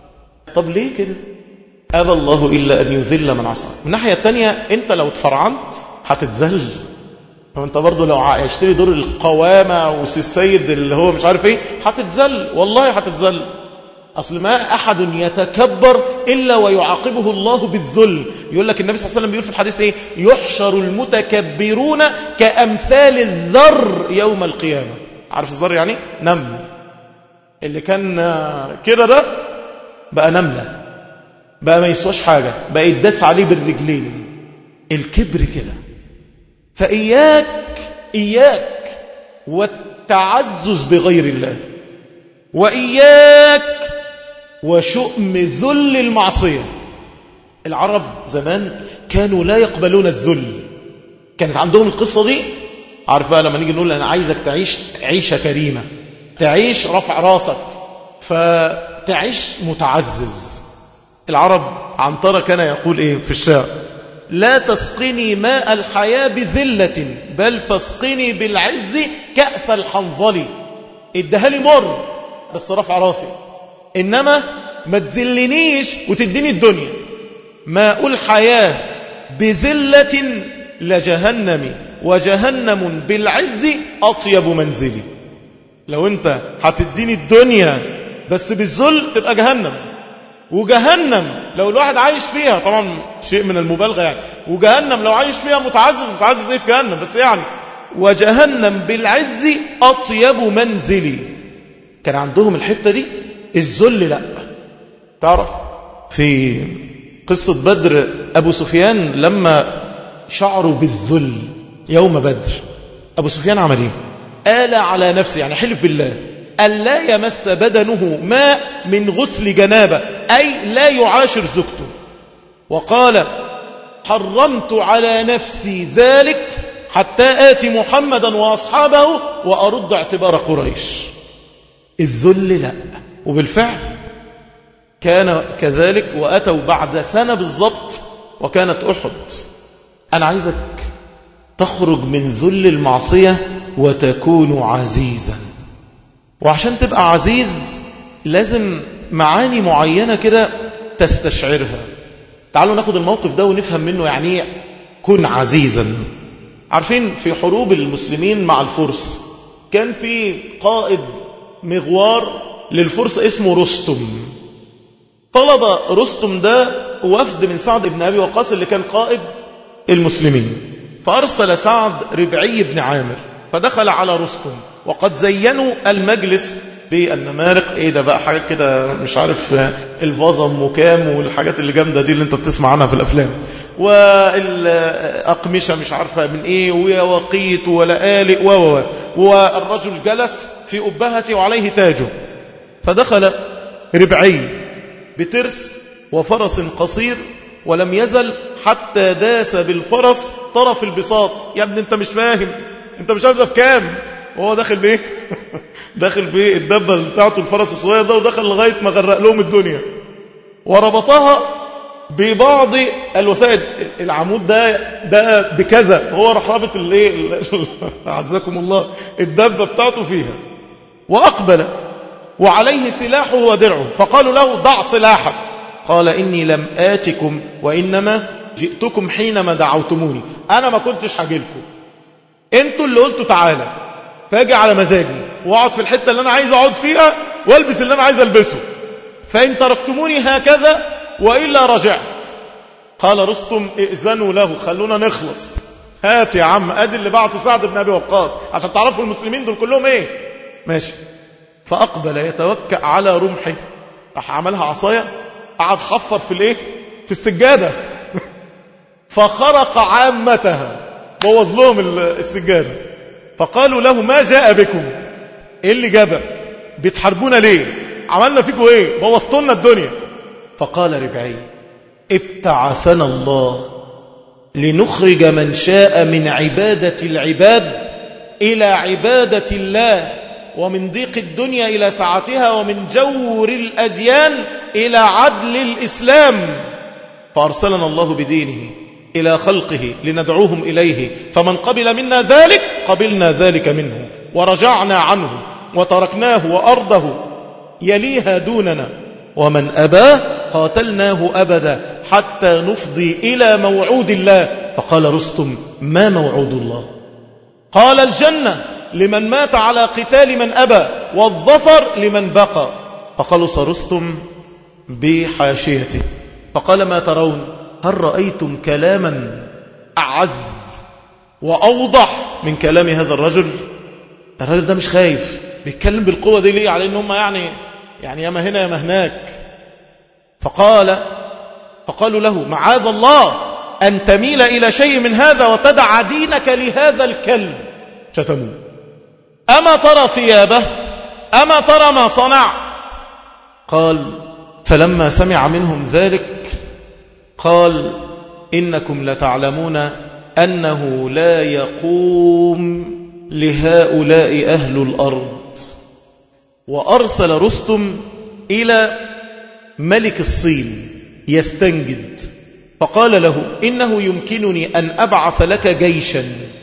Speaker 1: طب ليه كده؟ ابى الله الا ان يذل من عصى. من الناحيه الثانيه انت لو اتفرعنت هتتذل، وانت برضو لو هيشتري دور القوامه والسيد اللي هو مش عارف ايه هتتذل، والله هتتذل. اصل ما احد يتكبر الا ويعاقبه الله بالذل. يقول لك النبي صلى الله عليه وسلم بيقول في الحديث ايه، يحشر المتكبرون كامثال الذر يوم القيامه. عارف الذر يعني نمل، اللي كان كده ده بقى نمله، بقى ما يسواش حاجه، بقى يداس عليه بالرجلين. الكبر كده. فإياك إياك والتعزز بغير الله، وإياك وشؤم ذل المعصية. العرب زمان كانوا لا يقبلون الذل، كانت عندهم القصة دي. عارف بقى لما نيجي نقول أنا عايزك تعيش عيشة كريمة، تعيش رفع راسك، فتعيش متعزز. العرب عنترة كان يقول إيه في الشعر، لا تسقني ماء الحياة بذلة بل فاسقني بالعز كأس الحنظل. ادها لي مر بس رفع راسي، إنما ما تذلنيش وتديني الدنيا. ماء الحياة بذلة لجهنم وجهنم بالعز أطيب منزلي. لو انت هتديني الدنيا بس بالذل تبقى جهنم، وجهنم لو الواحد عايش فيها طبعا شيء من المبالغة يعني، وجهنم لو عايش فيها متعزز متعزز ايه في جهنم بس يعني، وجهنم بالعز أطيب منزلي. كان عندهم الحتة دي. الذل لا. تعرف في قصة بدر أبو سفيان لما شعروا بالذل يوم بدر أبو سفيان عمل إيه؟ آل على نفسه، يعني حلف بالله ألا يمس بدنه ماء من غسل جنابة، أي لا يعاشر زوجته، وقال حرمت على نفسي ذلك حتى آتي محمدا وأصحابه وأرد اعتبار قريش. الذل لا. وبالفعل كان كذلك، وأتوا بعد سنة بالضبط وكانت أحد. أنا عايزك تخرج من ذل المعصية وتكون عزيزا. وعشان تبقى عزيز لازم معاني معينة كده تستشعرها. تعالوا ناخد الموقف ده ونفهم منه يعني كن عزيزا. عارفين في حروب المسلمين مع الفرس كان في قائد مغوار للفرس اسمه رستم. طلب رستم ده وفد من سعد بن أبي وقاص اللي كان قائد المسلمين، فأرسل سعد ربعي بن عامر فدخل على رستم، وقد زينوا المجلس بالنمارق. ايه ده بقى، حاجات كده مش عارف الفازة مكام والحاجات اللي جامدة دي اللي انت بتسمع عنها في الأفلام، والأقمشة مش عارفة من ايه، ووقيت ولآلئ و والرجل جلس في أبهته وعليه تاجه. فدخل ربعي بترس وفرس قصير ولم يزل حتى داس بالفرس طرف البساط. يا ابني انت مش فاهم، انت مش عارف ده بكام، وهو داخل بايه داخل بايه الدبه بتاعته الفرس الصغير ده، ودخل لغايه ما غرق لهم الدنيا، وربطها ببعض الوسائد. العمود ده ده بكذا، هو راح رابط الايه اعزكم الله الدبه بتاعته فيها، واقبل وعليه سلاحه ودرعه. فقالوا له ضع سلاحك، قال إني لم آتكم وإنما جئتكم حينما دعوتموني. أنا ما كنتش هاجيلكم، انتوا اللي قلتوا تعالى، فاجي على مزاجي واقعد في الحتة اللي أنا عايز أقعد فيها والبس اللي أنا عايز ألبسه، فإن تركتموني هكذا وإلا رجعت. قال رستم ائذنوا له، خلونا نخلص. هات يا عم، أدي اللي بعته سعد بن أبي وقاص عشان تعرفوا المسلمين دول كلهم إيه. ماشي. فأقبل يتوكأ على رمحه، راح عملها عصاية، قعد حفر في الايه في السجادة فخرق عامتها، بوظ لهم السجادة. فقالوا له ما جاء بكم، ايه اللي جابك، بتحاربونا ليه، عملنا فيكم ايه، بوظتونا الدنيا. فقال ربعي ابتعثنا الله لنخرج من شاء من عبادة العباد إلى عبادة الله، ومن ضيق الدنيا إلى سعتها، ومن جور الأديان إلى عدل الإسلام. فأرسلنا الله بدينه إلى خلقه لندعوهم إليه، فمن قبل منا ذلك قبلنا ذلك منه، ورجعنا عنه وتركناه وأرضه يليها دوننا، ومن أباه قاتلناه أبدا حتى نفضي إلى موعود الله. فقال رستم ما موعود الله؟ قال الجنة لمن مات على قتال من أبى، والظفر لمن بقى. فخلص رستم بحاشيته فقال ما ترون، هل رأيتم كلاما أعز وأوضح من كلام هذا الرجل؟ الرجل ده مش خايف، بيتكلم بالقوة دي ليه؟ على إنهم يعني يعني يا ما هنا يا ما هناك. فقال فقالوا له معاذ الله أن تميل إلى شيء من هذا وتدع دينك لهذا الكلب. شتموه. أما ترى ثيابه، أما ترى ما صنع؟ قال فلما سمع منهم ذلك قال إنكم لتعلمون أنه لا يقوم لهؤلاء أهل الأرض. وأرسل رستم إلى ملك الصين يستنجد، فقال له إنه يمكنني أن أبعث لك جيشا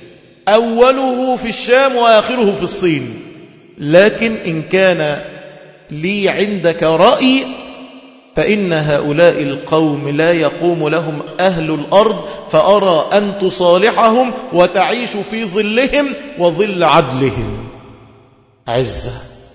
Speaker 1: أوله في الشام وآخره في الصين، لكن إن كان لي عندك رأي فإن هؤلاء القوم لا يقوم لهم أهل الأرض، فأرى أن تصالحهم وتعيش في ظلهم وظل عدلهم. عزة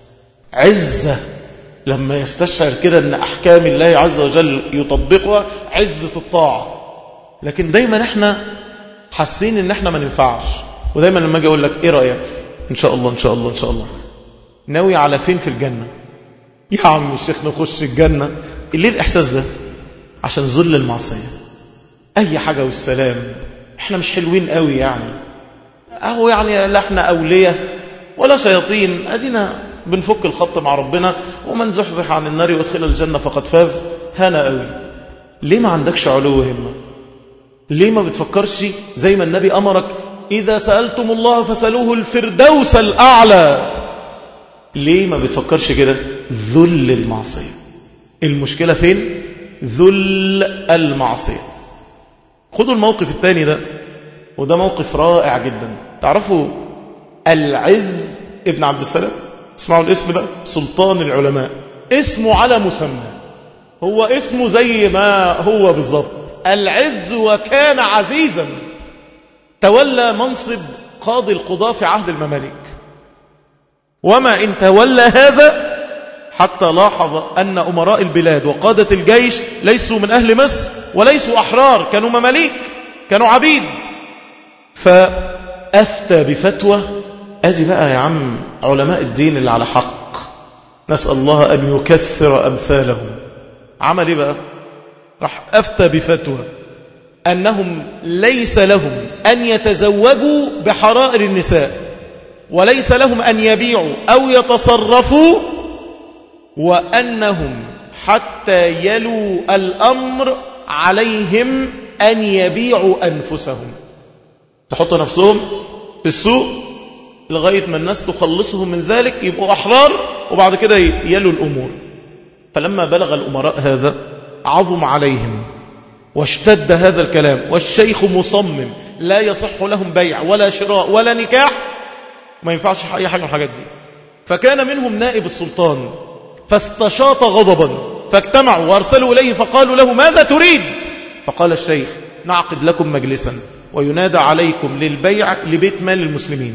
Speaker 1: عزة لما يستشعر كده أن أحكام الله عز وجل يطبقها، عزة الطاعة. لكن دايما احنا حاسين ان احنا ما ننفعش، ودايما لما اجي اقول لك ايه رأيك، ان شاء الله ان شاء الله ان شاء الله، ناوي على فين في الجنة؟ يا عم الشيخ نخش الجنة. ليه الإحساس ده؟ عشان ذل المعصية، أي حاجة والسلام، احنا مش حلوين قوي يعني، أهو يعني لا احنا أولياء ولا شياطين، أدينا بنفك الخط مع ربنا، ومن زحزح عن النار وادخل الجنة فقد فاز. هنا قوي. ليه ما عندكش علو همة؟ ليه ما بتفكرش زي ما النبي أمرك إذا سألتم الله فسألوه الفردوس الأعلى؟ ليه ما بتفكرش كده؟ ذل المعصية. المشكلة فين؟ ذل المعصية. خدوا الموقف الثاني ده، وده موقف رائع جدا. تعرفوا العز ابن عبد السلام؟ اسمعوا الاسم ده، سلطان العلماء، اسمه على مسمى، هو اسمه زي ما هو بالضبط، العز، وكان عزيزا. تولى منصب قاضي القضاة في عهد المماليك، وما إن تولى هذا حتى لاحظ أن أمراء البلاد وقادة الجيش ليسوا من أهل مصر وليسوا أحرار، كانوا مماليك، كانوا عبيد. فأفتى بفتوى. أدي بقى يا عم علماء الدين اللي على حق، نسأل الله أن يكثر أمثالهم. عمل إيه بقى؟ راح أفتى بفتوى أنهم ليس لهم أن يتزوجوا بحرائر النساء، وليس لهم أن يبيعوا أو يتصرفوا، وأنهم حتى يلوا الأمر عليهم أن يبيعوا أنفسهم، يحطوا نفسهم في السوق لغاية ما الناس تخلصهم من ذلك، يبقوا أحرار، وبعد كده يلوا الأمور. فلما بلغ الأمراء هذا عظم عليهم واشتد هذا الكلام، والشيخ مصمم لا يصح لهم بيع ولا شراء ولا نكاح، ما ينفعش أي حاجة من الحاجات دي. فكان منهم نائب السلطان فاستشاط غضبا، فاجتمعوا وارسلوا إليه فقالوا له ماذا تريد؟ فقال الشيخ نعقد لكم مجلسا وينادى عليكم للبيع لبيت مال المسلمين،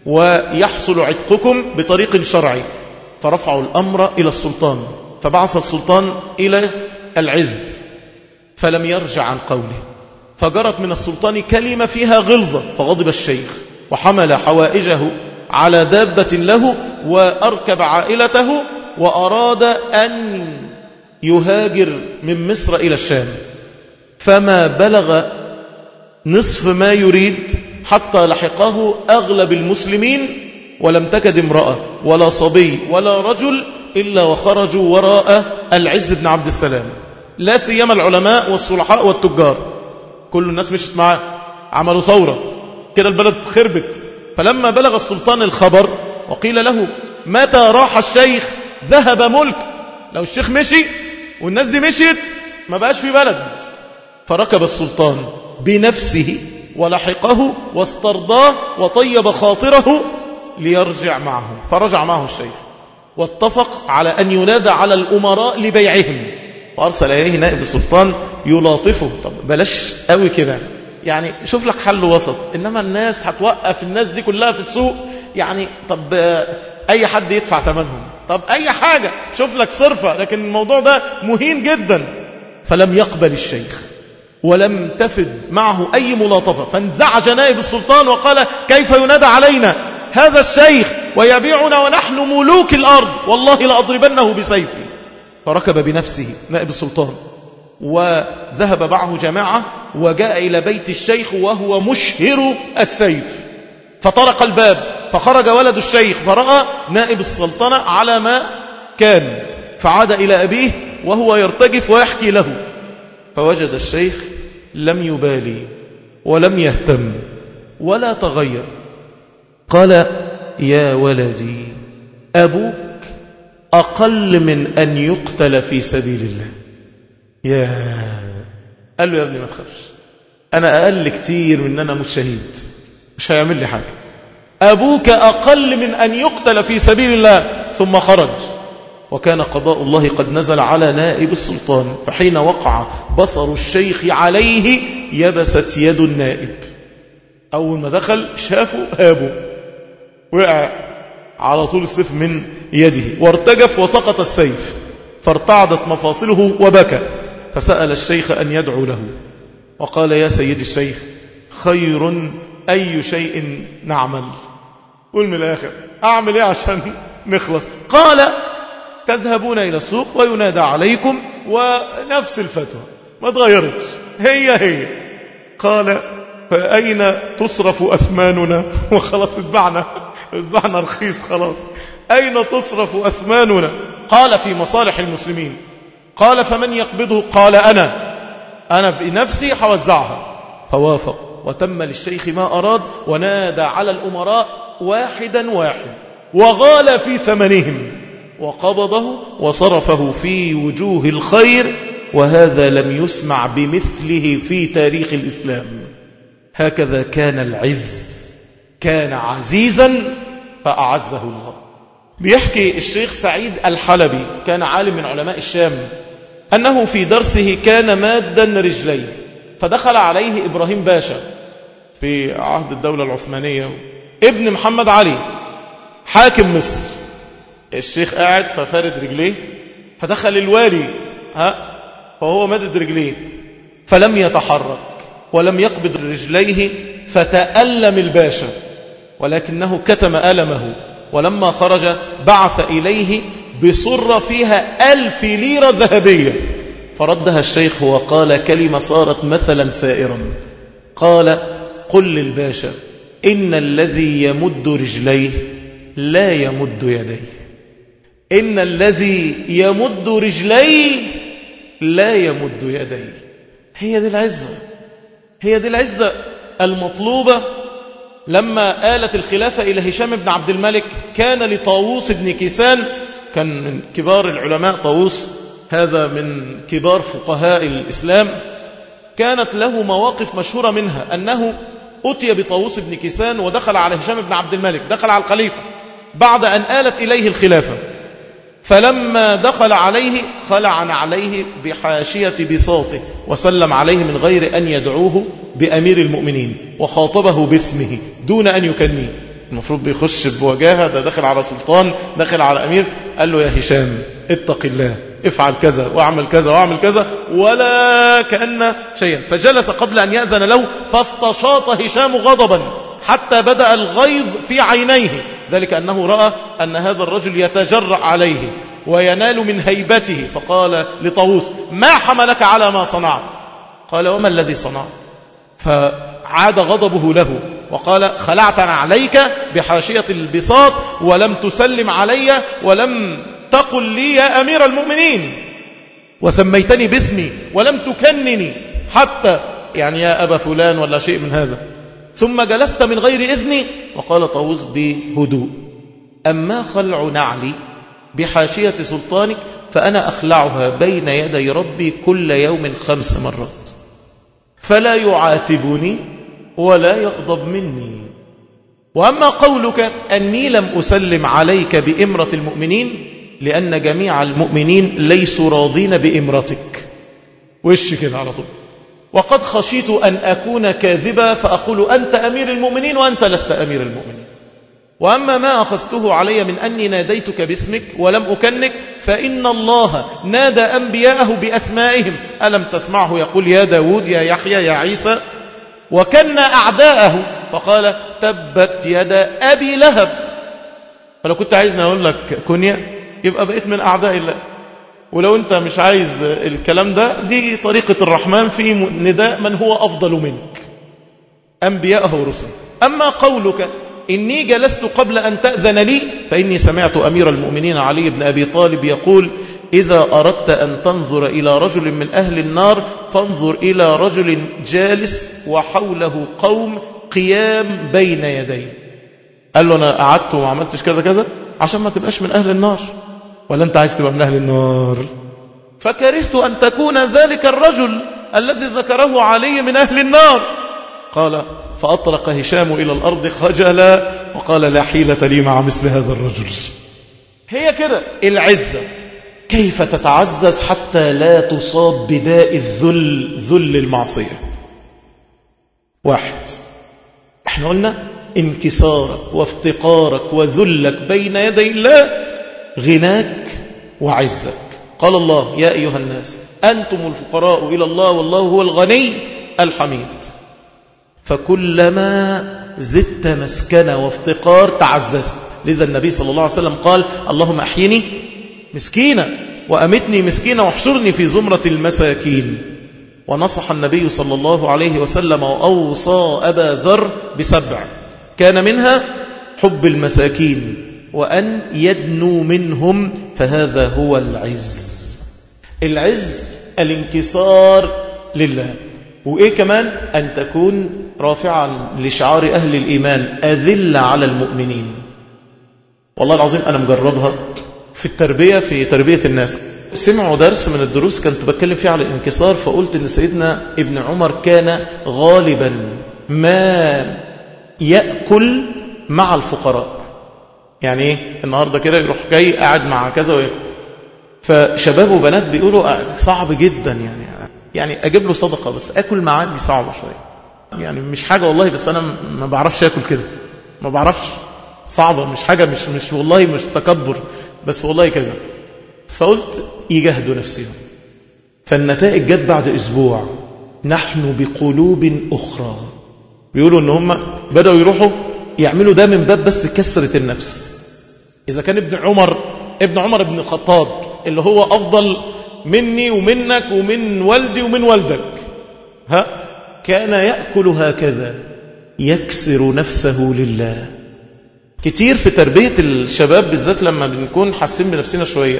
Speaker 1: ويحصل عتقكم بطريق شرعي. فرفعوا الأمر إلى السلطان، فبعث السلطان إلى العز فلم يرجع عن قوله، فجرت من السلطان كلمة فيها غلظة، فغضب الشيخ وحمل حوائجه على دابة له وأركب عائلته، وأراد أن يهاجر من مصر إلى الشام. فما بلغ نصف ما يريد حتى لحقه أغلب المسلمين، ولم تكد امرأة ولا صبي ولا رجل إلا وخرجوا وراء العز بن عبد السلام، لا سيما العلماء والصلحاء والتجار. كل الناس مشت معاه، عملوا ثورة كده، البلد خربت. فلما بلغ السلطان الخبر وقيل له متى راح الشيخ ذهب ملك، لو الشيخ مشي والناس دي مشيت ما بقاش في بلد. فركب السلطان بنفسه ولحقه واسترضاه وطيب خاطره ليرجع معه، فرجع معه الشيخ، واتفق على أن ينادى على الأمراء لبيعهم، وأرسل إليه نائب السلطان يلاطفه. طب بلاش قوي كده، يعني شوف لك حل وسط، إنما الناس هتوقف الناس دي كلها في السوق، يعني طب أي حد يدفع ثمنهم، طب أي حاجة، شوف لك صرفة، لكن الموضوع ده مهين جدا. فلم يقبل الشيخ ولم تفد معه أي ملاطفة، فانزعج نائب السلطان وقال كيف ينادى علينا هذا الشيخ ويبيعنا ونحن ملوك الأرض، والله لأضربنه بسيفي. فركب بنفسه نائب السلطان وذهب معه جماعة وجاء إلى بيت الشيخ وهو مشهر السيف، فطرق الباب فخرج ولد الشيخ فرأى نائب السلطنة على ما كان، فعاد إلى أبيه وهو يرتجف ويحكي له، فوجد الشيخ لم يبالي ولم يهتم ولا تغير. قال يا ولدي أبوك أقل من أن يقتل في سبيل الله. يا قال له يا ابني ما تخافش، أنا أقل كتير من أنا موت شهيد، مش هيعمل لي حاجة، أبوك أقل من أن يقتل في سبيل الله. ثم خرج، وكان قضاء الله قد نزل على نائب السلطان، فحين وقع بصر الشيخ عليه يبست يد النائب. أول ما دخل شافه هابه، وقع على طول السيف من يده وارتجف وسقط السيف، فارتعدت مفاصله وبكى. فسأل الشيخ أن يدعو له، وقال يا سيدي الشيخ خير أي شيء نعمل؟ قل من الآخر أعمل إيه عشان نخلص؟ قال تذهبون إلى السوق وينادى عليكم، ونفس الفتوى ما تغيرتش، هي هي. قال فأين تصرف أثماننا؟ وخلاص اتبعنا اتبعنا رخيص خلاص. أين تصرف أثماننا؟ قال في مصالح المسلمين. قال فمن يقبضه؟ قال أنا أنا بنفسي حوزعها. فوافق وتم للشيخ ما أراد، ونادى على الأمراء واحدا واحد وغال في ثمنهم وقبضه وصرفه في وجوه الخير، وهذا لم يسمع بمثله في تاريخ الإسلام. هكذا كان العز، كان عزيزا فأعزه الله. بيحكي الشيخ سعيد الحلبي، كان عالم من علماء الشام، أنه في درسه كان مادا رجليه، فدخل عليه إبراهيم باشا في عهد الدولة العثمانية، ابن محمد علي حاكم مصر. الشيخ قاعد ففارد رجليه، فدخل الوالي ها فهو مدد رجليه فلم يتحرك ولم يقبض رجليه، فتألم الباشا ولكنه كتم ألمه، ولما خرج بعث إليه بصرة فيها ألف ليرة ذهبية، فردها الشيخ وقال كلمة صارت مثلا سائرا، قال قل للباشا إن الذي يمد رجليه لا يمد يديه، إن الذي يمد رجليه لا يمد يديه. هي دي العزة، هي دي العزة المطلوبة. لما آلت الخلافة إلى هشام بن عبد الملك، كان لطاووس بن كيسان، كان من كبار العلماء طاووس، هذا من كبار فقهاء الإسلام، كانت له مواقف مشهورة، منها أنه أتي بطاووس بن كيسان ودخل على هشام بن عبد الملك، دخل على الخليفة بعد أن آلت إليه الخلافة، فلما دخل عليه خلع عليه بحاشية بساطه وسلم عليه من غير أن يدعوه بأمير المؤمنين، وخاطبه باسمه دون أن يكنيه. المفروض بيخش بوجاهة، ده دخل على سلطان، دخل على أمير، قال له يا هشام اتق الله، افعل كذا واعمل كذا واعمل كذا، ولا كأن شيئا. فجلس قبل أن يأذن له، فاستشاط هشام غضبا حتى بدأ الغيظ في عينيه، ذلك أنه رأى أن هذا الرجل يتجرأ عليه وينال من هيبته، فقال لطاووس ما حملك على ما صنعت؟ قال وما الذي صنعت؟ فعاد غضبه له وقال خلعتنا عليك بحاشية البساط ولم تسلم علي ولم تقل لي يا أمير المؤمنين، وسميتني باسمي ولم تكنني حتى يعني يا أبا فلان ولا شيء من هذا، ثم جلست من غير إذني. وقال طاووس بهدوء أما خلع نعلي بحاشية سلطانك فأنا أخلعها بين يدي ربي كل يوم خمس مرات، فلا يعاتبني ولا يغضب مني. وأما قولك أني لم أسلم عليك بإمرة المؤمنين، لأن جميع المؤمنين ليسوا راضين بإمرتك، وش كده على طول، وقد خشيت أن أكون كاذبا فأقول أنت أمير المؤمنين وأنت لست أمير المؤمنين. وأما ما أخذته علي من أني ناديتك باسمك ولم أكنك، فإن الله نادى أنبياءه بأسمائهم، ألم تسمعه يقول يا داود يا يحيى يا عيسى؟ وكن أعداءه فقال تبت يد أبي لهب. فلو كنت عايزني أقول لك كنية يبقى بقيت من أعداء الله، ولو أنت مش عايز الكلام ده، دي طريقة الرحمن في نداء من هو أفضل منك، أنبياءه ورسله. أما قولك إني جلست قبل أن تأذن لي، فإني سمعت أمير المؤمنين علي بن أبي طالب يقول إذا أردت أن تنظر إلى رجل من أهل النار فانظر إلى رجل جالس وحوله قوم قيام بين يديه. قال له أنا قعدت وما عملتش كذا كذا عشان ما تبقاش من أهل النار، ولا أنت عايز تبقى من أهل النار؟ فكرهت أن تكون ذلك الرجل الذي ذكره علي من أهل النار. قال فأطرق هشام إلى الأرض خجلا وقال لا حيلة لي مع مثل هذا الرجل. هي كده العزة، كيف تتعزز حتى لا تصاب بداء الذل، ذل المعصية. واحد، احنا قلنا انكسارك وافتقارك وذلك بين يدي الله غناك وعزك. قال الله يا أيها الناس أنتم الفقراء إلى الله والله هو الغني الحميد. فكلما زدت مسكنة وافتقار تعززت. لذا النبي صلى الله عليه وسلم قال اللهم أحيني مسكينة وأمتني مسكينة واحشرني في زمرة المساكين. ونصح النبي صلى الله عليه وسلم وأوصى أبا ذر بسبع، كان منها حب المساكين وأن يدنوا منهم، فهذا هو العز. العز الانكسار لله. وإيه كمان؟ أن تكون رافعا لشعار أهل الإيمان أذل على المؤمنين. والله العظيم أنا مجربها في التربية، في تربية الناس. سمعوا درس من الدروس كنت بتكلم فيه على الانكسار، فقلت أن سيدنا ابن عمر كان غالبا ما يأكل مع الفقراء. يعني ايه؟ النهاردة كده يروح جاي قاعد مع كذا ويأكل. فشباب وبنات بيقولوا صعب جدا يعني يعني أجيب له صدقة بس أكل معاه دي صعبة شوية، يعني مش حاجة والله، بس أنا ما بعرفش أكل كده، ما بعرفش، صعبة، مش حاجة، مش مش والله مش تكبر، بس والله كذا. فقلت يجاهدوا نفسهم. فالنتائج جت بعد أسبوع. نحن بقلوب أخرى. بيقولوا إن هم بدأوا يروحوا يعملوا ده من باب بس كسرة النفس. إذا كان ابن عمر ابن عمر ابن الخطاب اللي هو أفضل مني ومنك ومن والدي ومن والدك، ها، كان يأكل هكذا يكسر نفسه لله. كتير في تربية الشباب بالذات لما بنكون حاسين بنفسنا شوية.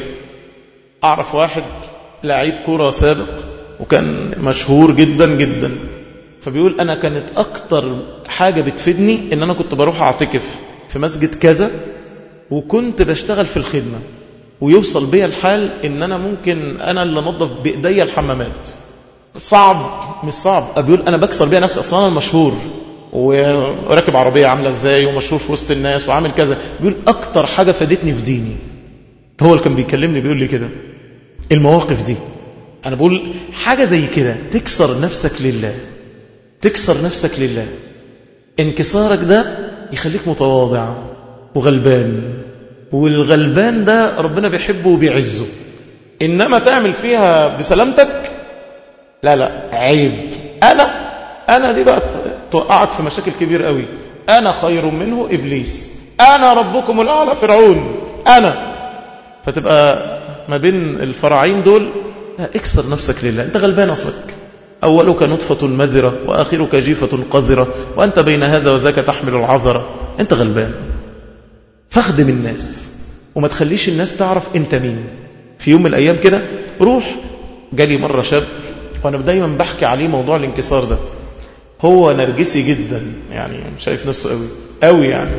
Speaker 1: أعرف واحد لعيب كرة سابق وكان مشهور جدا جدا، فبيقول أنا كانت أكتر حاجة بتفيدني إن أنا كنت بروح أعتكف في مسجد كذا، وكنت بشتغل في الخدمة، ويوصل بيا الحال إن أنا ممكن أنا اللي نظف بإيديا الحمامات. صعب مش صعب، بيقول أنا بكسر بيا نفسي، أصلا أنا مشهور وراكب عربية عاملة إزاي ومشهور في وسط الناس وعامل كذا. بيقول أكتر حاجة فادتني في ديني. هو اللي كان بيكلمني بيقول لي كده المواقف دي. أنا بقول حاجة زي كده تكسر نفسك لله، تكسر نفسك لله. انكسارك ده يخليك متواضع وغلبان، والغلبان ده ربنا بيحبه وبيعزه. إنما تعمل فيها بسلامتك لا لا عيب. أنا أنا دي بقى توقعك في مشاكل كبير قوي. أنا خير منه إبليس، أنا ربكم الأعلى فرعون، أنا. فتبقى ما بين الفرعين دول. لا، اكسر نفسك لله. أنت غلبان أصلك، أولك نطفة مذرة وآخرك جيفة قذرة وأنت بين هذا وذاك تحمل العذرة. أنت غلبان، فاخدم الناس وما تخليش الناس تعرف أنت مين. في يوم من الأيام كده روح، جالي مرة شاب وأنا دايما بحكي عليه موضوع الانكسار ده. هو نرجسي جدا، يعني شايف نفسه قوي قوي، يعني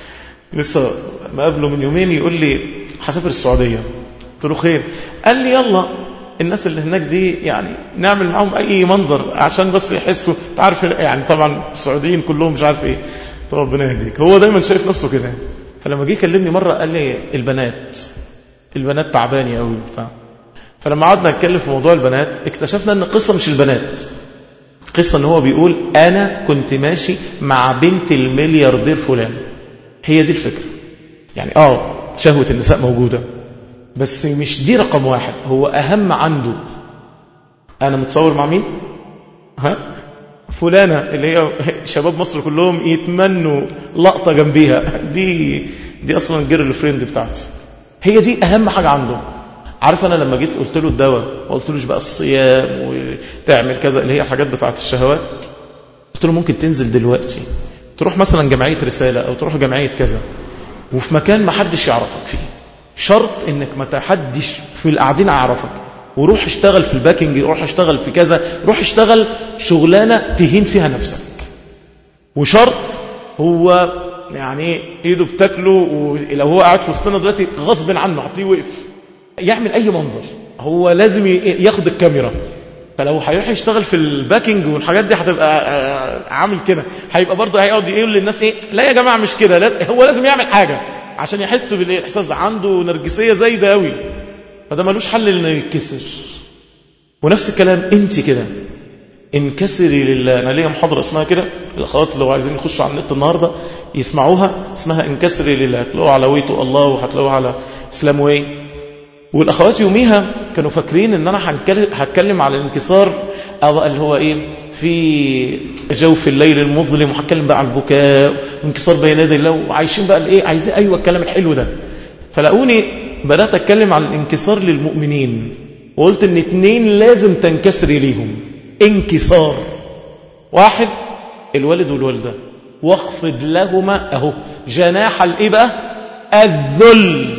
Speaker 1: لسه ما قبله من يومين يقول لي هسافر السعودية. قلت له خير؟ قال لي يلا الناس اللي هناك دي يعني نعمل معهم أي منظر عشان بس يحسوا، تعرف يعني طبعا السعوديين كلهم مش عارف إيه. طب ربنا يهديك، هو دايما شايف نفسه كده. فلما جه كلمني مرة قال لي البنات البنات تعباني قوي بتاع. فلما قعدنا نتكلم في موضوع البنات اكتشفنا ان القصة مش البنات، قصة ان هو بيقول انا كنت ماشي مع بنت الملياردير فلان. هي دي الفكرة. يعني اه شهوة النساء موجودة، بس مش دي رقم واحد. هو اهم عنده انا متصور مع مين؟ ها فلانة اللي هي شباب مصر كلهم يتمنوا لقطة جنبيها، دي دي اصلا الجيرل فريند بتاعتي. هي دي اهم حاجة عنده. عارف أنا لما جيت قلت له الدواء ما قلتلوش بقى الصيام وتعمل كذا اللي هي حاجات بتاعت الشهوات. قلت له ممكن تنزل دلوقتي تروح مثلا جمعية رسالة أو تروح جمعية كذا، وفي مكان ما حدش يعرفك فيه، شرط إنك ما تحدش في القاعدين يعرفك، وروح اشتغل في الباكينج، روح اشتغل في كذا، روح اشتغل شغلانة تهين فيها نفسك. وشرط هو يعني ايده بتاكله، ولو هو قاعد في وسطنا دلوقتي غصب عنه هتلاقيه وقف يعمل اي منظر، هو لازم ياخد الكاميرا. فلو هيروح يشتغل في الباكينج والحاجات دي هتبقى عامل كده، هيبقى برضه هيقعد يقول للناس ايه لا يا جماعه مش كده، لا هو لازم يعمل حاجه عشان يحس بالاحساس ده. عنده نرجسيه زايده قوي، فده ملوش حل انه يتكسر. ونفس الكلام انت كده انكسري لله. انا ليا محاضره اسمها كده، الاخوات لو عايزين يخشوا على النت النهارده يسمعوها، اسمها انكسري لله. هتلاقوها على ويتو الله وهتلاقوها على اسلام واي. والاخوات يوميها كانوا فاكرين ان انا هتكلم على الانكسار او اللي هو ايه في جوف الليل المظلم، وهتكلم بقى على البكاء وانكسار بين يدي الله، وعايشين بقى الايه عايزين ايوه الكلام الحلو ده. فلاقوني بدات اتكلم عن الانكسار للمؤمنين، وقلت ان اتنين لازم تنكسري ليهم. انكسار. واحد الوالد والوالدة واخفض لهما اهو جناح الايه بقى الذل.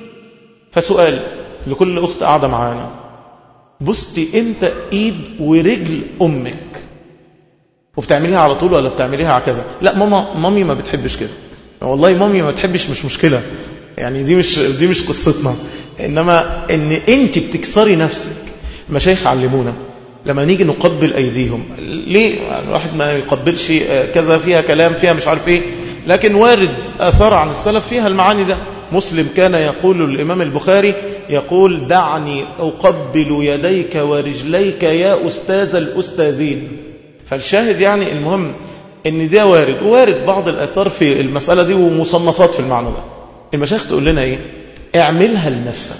Speaker 1: فسؤال لكل اخت قاعده معانا، بصتي امتى ايد ورجل امك وبتعمليها على طول ولا بتعمليها على كذا؟ لا ماما مامي ما بتحبش كده، والله مامي ما بتحبش مش مشكله، يعني دي مش دي مش قصتنا، انما ان انت بتكسري نفسك. المشايخ علمونا لما نيجي نقبل ايديهم ليه الواحد ما يقبلش كذا فيها كلام فيها مش عارف ايه، لكن وارد اثار عن السلف فيها المعاني ده. مسلم كان يقول الامام البخاري يقول دعني اقبل يديك ورجليك يا استاذ الاستاذين. فالشاهد يعني المهم ان ده وارد، وارد بعض الاثار في المساله دي ومصنفات في المعنى ده. المشايخ تقول لنا ايه؟ اعملها لنفسك.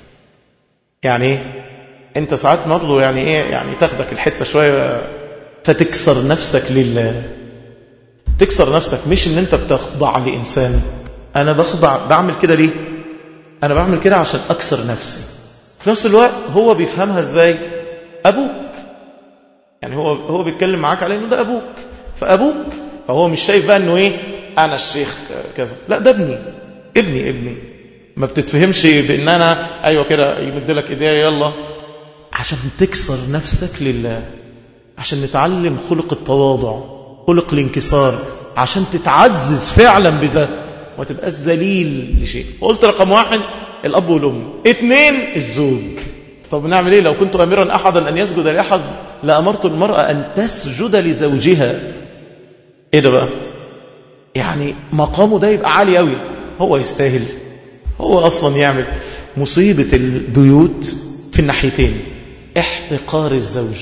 Speaker 1: يعني ايه؟ انت ساعات برضه يعني ايه يعني تاخدك الحته شويه فتكسر نفسك لله. تكسر نفسك مش ان انت بتخضع لانسان. انا بخضع بعمل كده ليه؟ انا بعمل كده عشان اكسر نفسي. في نفس الوقت هو بيفهمها ازاي؟ ابوك، يعني هو هو بيتكلم معاك على انه ده ابوك، فابوك فهو مش شايف بقى انه ايه انا الشيخ كذا، لا ده ابني ابني ابني. ما بتتفهمش بان انا ايوه كده يمد لك ايديا يلا، عشان تكسر نفسك لله، عشان نتعلم خلق التواضع خلق الانكسار، عشان تتعزز فعلا بذات وما تبقاش ذليل لشيء. قلت رقم واحد الاب والام. اثنين الزوج. طب نعمل ايه؟ لو كنت امرا احدا ان يسجد لاحد لامرت المراه ان تسجد لزوجها. ايه ده بقى؟ يعني مقامه ده يبقى عالي قوي، هو يستاهل، هو اصلا يعمل. مصيبه البيوت في الناحيتين، احتقار الزوج،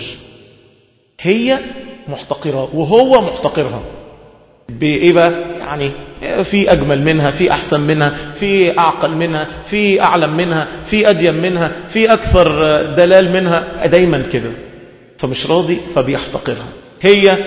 Speaker 1: هي محتقرة وهو محتقرها. بإيه بقى؟ يعني في أجمل منها، في أحسن منها، في أعقل منها، في أعلم منها، في أدين منها، في أكثر دلال منها، دايما كده. فمش راضي فبيحتقرها. هي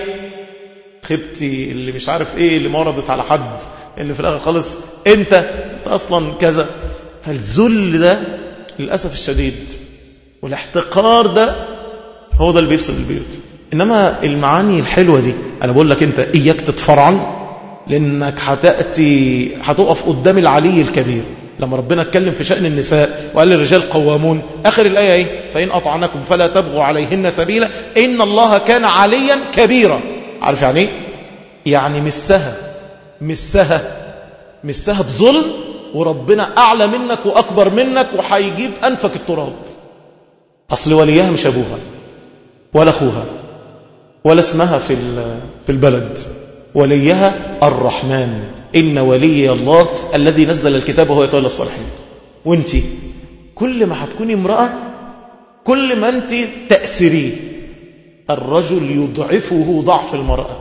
Speaker 1: خبتي اللي مش عارف ايه اللي موردت على حد، اللي في الآخر خالص انت, انت أصلا كذا. فالذل ده للأسف الشديد والاحتقار ده هو ده اللي بيفسد البيوت. إنما المعاني الحلوة دي أنا بقول لك أنت إياك تتفرعن، لأنك هتأتي هتقف قدام العلي الكبير. لما ربنا اتكلم في شأن النساء وقال للرجال قوامون، آخر الآية إيه؟ فإن أطعنكم فلا تبغوا عليهن سبيلا إن الله كان عليا كبيرا. عارف يعني إيه؟ يعني مسها مسها مسها بظلم، وربنا أعلى منك وأكبر منك وحيجيب أنفك التراب. أصل وليها مش أبوها ولا أخوها ولا اسمها في في البلد، وليها الرحمن إن ولي الله الذي نزل الكتاب وهو يتولى الصالحين. وانت كل ما هتكوني امرأة كل ما انت تأسريه. الرجل يضعفه ضعف المرأة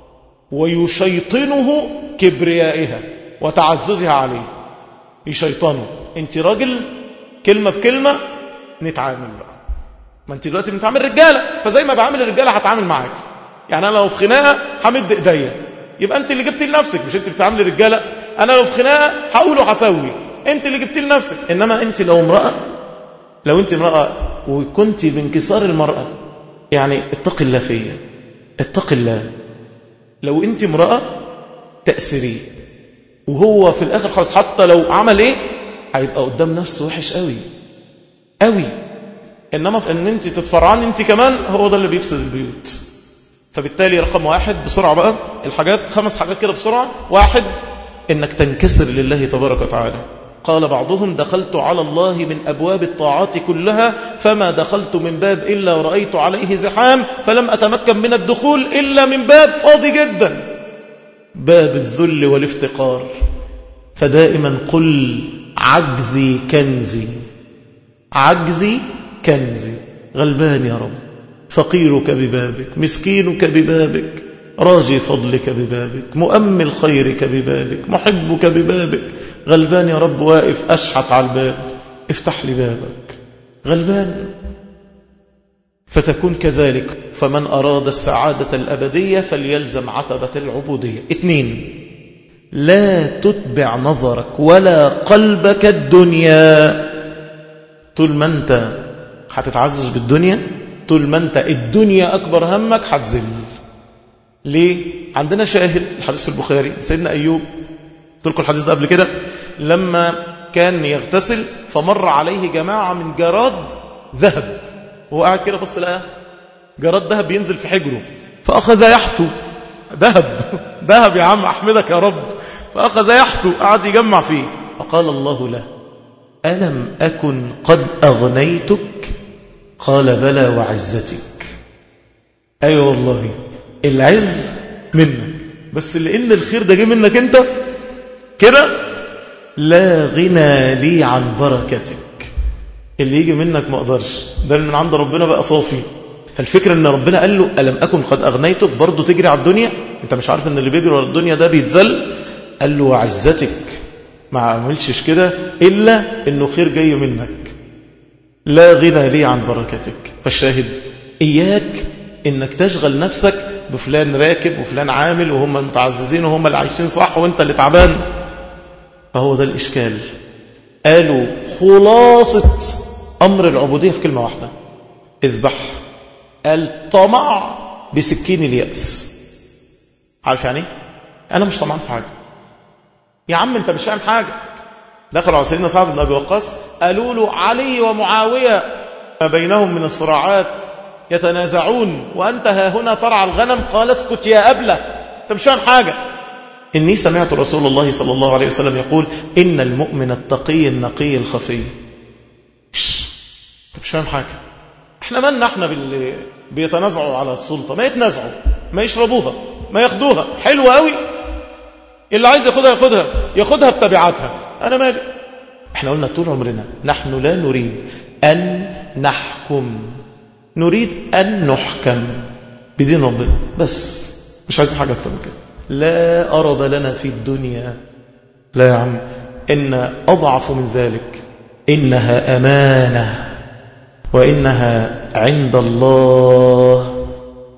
Speaker 1: ويشيطنه كبريائها وتعززها عليه. يشيطنه. انت راجل كلمة بكلمة نتعامل بقى. ما انت دلوقتي بنتعامل رجالة، فزي ما بعمل الرجالة هتعامل معاك. يعني انا لو في خناقة همد ايديا، يبقى انت اللي جبتي لنفسك، مش انت بتعامل الرجالة. انا لو في خناقة هقول وهسوي، انت اللي جبتي لنفسك. انما انت لو امرأة، لو انت امرأة وكنت بانكسار المرأة، يعني اتق الله فيا، اتق الله. لو انت امرأة تأسري، وهو في الاخر خلاص حتى لو عمل ايه هيبقى قدام نفسه وحش قوي قوي. انما في ان انت تتفرعان انت كمان، هو ده اللي بيفسد البيوت. فبالتالي رقم واحد بسرعة بقى الحاجات، خمس حاجات كده بسرعة. واحد انك تنكسر لله تبارك وتعالى. قال بعضهم دخلت على الله من أبواب الطاعات كلها فما دخلت من باب إلا ورأيت عليه زحام فلم أتمكن من الدخول إلا من باب فاضي جدا، باب الذل والافتقار. فدائما قل عجزي كنزي، عجزي كنزي. غلبان يا رب، فقيرك ببابك، مسكينك ببابك، راجي فضلك ببابك، مؤمل خيرك ببابك، محبك ببابك. غلبان يا رب، واقف أشحط على الباب، افتح لي بابك. غلبان. فتكون كذلك. فمن أراد السعادة الأبدية فليلزم عتبة العبودية. اثنين، لا تتبع نظرك ولا قلبك الدنيا. طول ما انت هتتعزز بالدنيا طول ما انت الدنيا أكبر همك هتذل. ليه؟ عندنا شاهد الحديث في البخاري، سيدنا أيوب، قلت لكم الحديث ده قبل كده، لما كان يغتسل فمر عليه جماعة من جراد ذهب، وهو قاعد كده بص لقى جراد ذهب ينزل في حجره، فأخذ يحثو ذهب ذهب يا عم أحمدك يا رب، فأخذ يحثو قعد يجمع فيه، فقال الله له ألم أكن قد أغنيتك؟ قال بلى وعزتك. أيوة والله العز منك، بس لأن الخير ده جه منك أنت كده، لا غنى لي عن بركتك. اللي يجي منك ما أقدرش، ده من عند ربنا بقى صافي. فالفكرة أن ربنا قال له ألم أكن قد أغنيتك، برضو تجري على الدنيا، أنت مش عارف أن اللي بيجري على الدنيا ده بيتزل. قال له وعزتك، ما عملشش كده إلا أنه خير جاي منك، لا غنى لي عن بركتك. فالشاهد إياك أنك تشغل نفسك بفلان راكب وفلان عامل وهم المتعززين وهم اللي عايشين صح وانت اللي تعبان. فهو ده الإشكال. قالوا خلاصة أمر العبودية في كلمة واحدة، اذبح. قال طمع بسكين اليأس. عارف يعني أنا مش طمعان في حاجة يا عم، أنت مش فاهم حاجة. دخلوا على سيدنا سعد بن أبي وقاص قالوا له علي ومعاوية ما بينهم من الصراعات يتنازعون وأنت ها هنا ترعى الغنم. قال اسكت يا أبلة، أنت مش فاهم حاجة. إني سمعت رسول الله صلى الله عليه وسلم يقول إن المؤمن التقي النقي الخفي. أنت مش فاهم حاجة. احنا مالنا احنا باللي بيتنازعوا على السلطة؟ ما يتنازعوا، ما يشربوها، ما ياخدوها، حلوة قوي، اللي عايز ياخدها ياخدها ياخدها بتبعاتها، أنا مالي. احنا قلنا طول عمرنا نحن لا نريد أن نحكم، نريد أن نحكم بدين ربنا بس، مش عايزين حاجة أكتر من كده. لا أرب لنا في الدنيا، لا يا عم، إن أضعف من ذلك إنها أمانة وإنها عند الله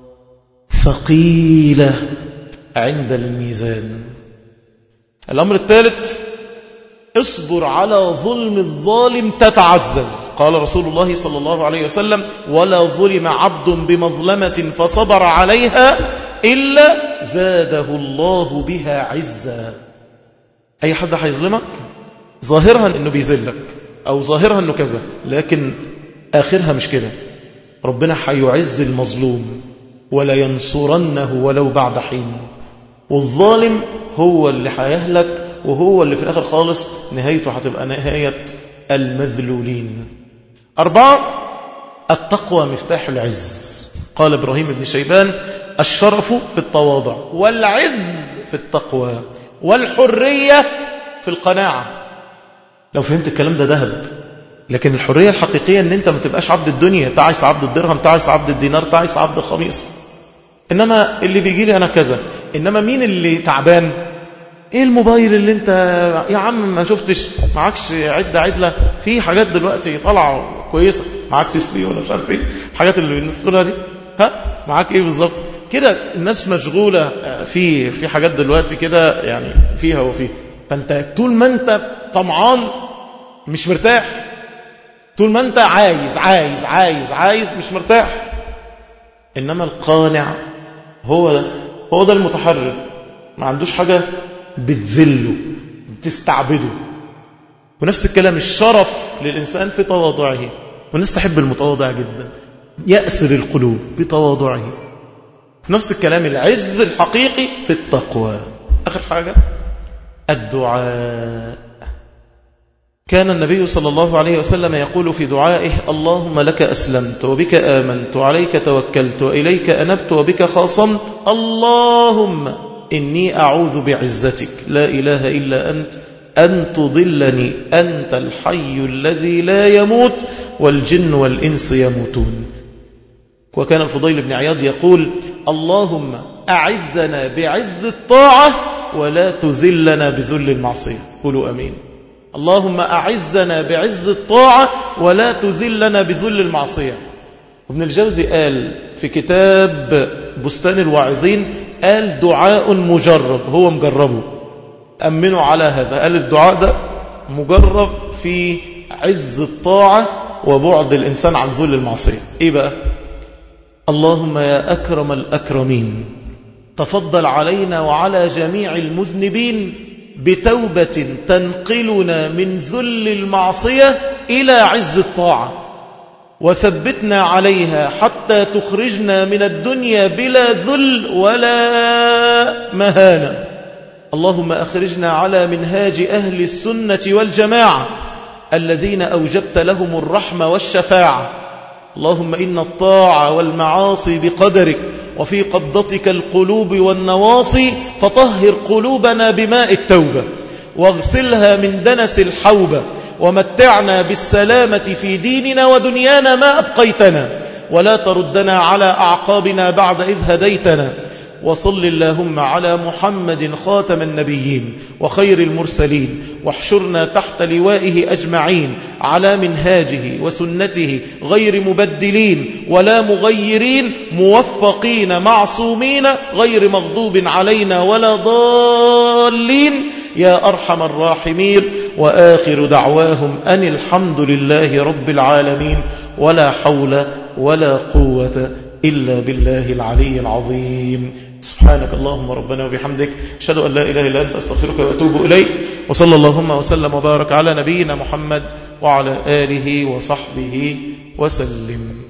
Speaker 1: ثقيلة عند الميزان. الأمر الثالث اصبر على ظلم الظالم تتعزز. قال رسول الله صلى الله عليه وسلم ولا ظلم عبد بمظلمة فصبر عليها إلا زاده الله بها عزا. أي حد هيظلمك ظاهرها أنه بيذلك أو ظاهرها أنه كذا، لكن آخرها مش كده. ربنا هيعز المظلوم ولا ينصرنه ولو بعد حين، والظالم هو اللي هيهلك وهو اللي في الآخر خالص نهايته هتبقى نهاية المذلولين. أربعة التقوى مفتاح العز. قال إبراهيم بن شيبان الشرف في التواضع والعز في التقوى والحرية في القناعة. لو فهمت الكلام ده ذهب. لكن الحرية الحقيقية ان انت ما تبقاش عبد الدنيا، تعيس عبد الدرهم، تعيس عبد الدينار، تعيس عبد الخميس. انما اللي بيجي لي انا كذا. انما مين اللي تعبان؟ ايه الموبايل اللي انت يا عم ما شفتش معكش عدة عدلة في حاجات دلوقتي طالعة كويسة، معاك تسلي ولا مش عارف ايه الحاجات اللي الناس تقولها دي، ها معاك ايه بالظبط كده؟ الناس مشغولة في في حاجات دلوقتي كده يعني فيها وفيها. فانت طول ما انت طمعان مش مرتاح، طول ما انت عايز عايز عايز عايز مش مرتاح. انما القانع هو ده هو ده المتحرر، ما عندوش حاجة بتذله بتستعبده. ونفس الكلام الشرف للإنسان في تواضعه، والناس تحب المتواضع جدا، يأسر القلوب بتواضعه. نفس الكلام العز الحقيقي في التقوى. آخر حاجة الدعاء. كان النبي صلى الله عليه وسلم يقول في دعائه اللهم لك أسلمت وبك آمنت وعليك توكلت وإليك أنبت وبك خاصمت، اللهم إني أعوذ بعزتك لا إله إلا أنت أن تضلني أنت الحي الذي لا يموت والجن والإنس يموتون. وكان الفضيل بن عياض يقول اللهم أعزنا بعز الطاعة ولا تذلنا بذل المعصية. قولوا أمين. اللهم أعزنا بعز الطاعة ولا تذلنا بذل المعصية. ابن الجوزي قال في كتاب بستان الواعظين قال دعاء مجرب، هو مجربه، أمنوا على هذا. قال الدعاء ده مجرب في عز الطاعة وبعد الإنسان عن ذل المعصية. إيه بقى؟ اللهم يا أكرم الأكرمين تفضل علينا وعلى جميع المذنبين بتوبة تنقلنا من ذل المعصية إلى عز الطاعة، وثبتنا عليها حتى تخرجنا من الدنيا بلا ذل ولا مهانة. اللهم أخرجنا على منهاج أهل السنة والجماعة الذين أوجبت لهم الرحمة والشفاعة. اللهم إن الطاعة والمعاصي بقدرك وفي قبضتك القلوب والنواصي، فطهر قلوبنا بماء التوبة واغسلها من دنس الحوبة، ومتعنا بالسلامة في ديننا ودنيانا ما أبقيتنا، ولا تردنا على أعقابنا بعد إذ هديتنا. وصل اللهم على محمد خاتم النبيين وخير المرسلين، واحشرنا تحت لوائه أجمعين على منهاجه وسنته غير مبدلين ولا مغيرين، موفقين معصومين غير مغضوب علينا ولا ضالين يا أرحم الراحمين. وآخر دعواهم أن الحمد لله رب العالمين، ولا حول ولا قوة إلا بالله العلي العظيم. سبحانك اللهم ربنا وبحمدك، أشهد أن لا إله إلا أنت، أستغفرك وأتوب إليك. وصلى اللهم وسلم وبارك على نبينا محمد وعلى آله وصحبه وسلم.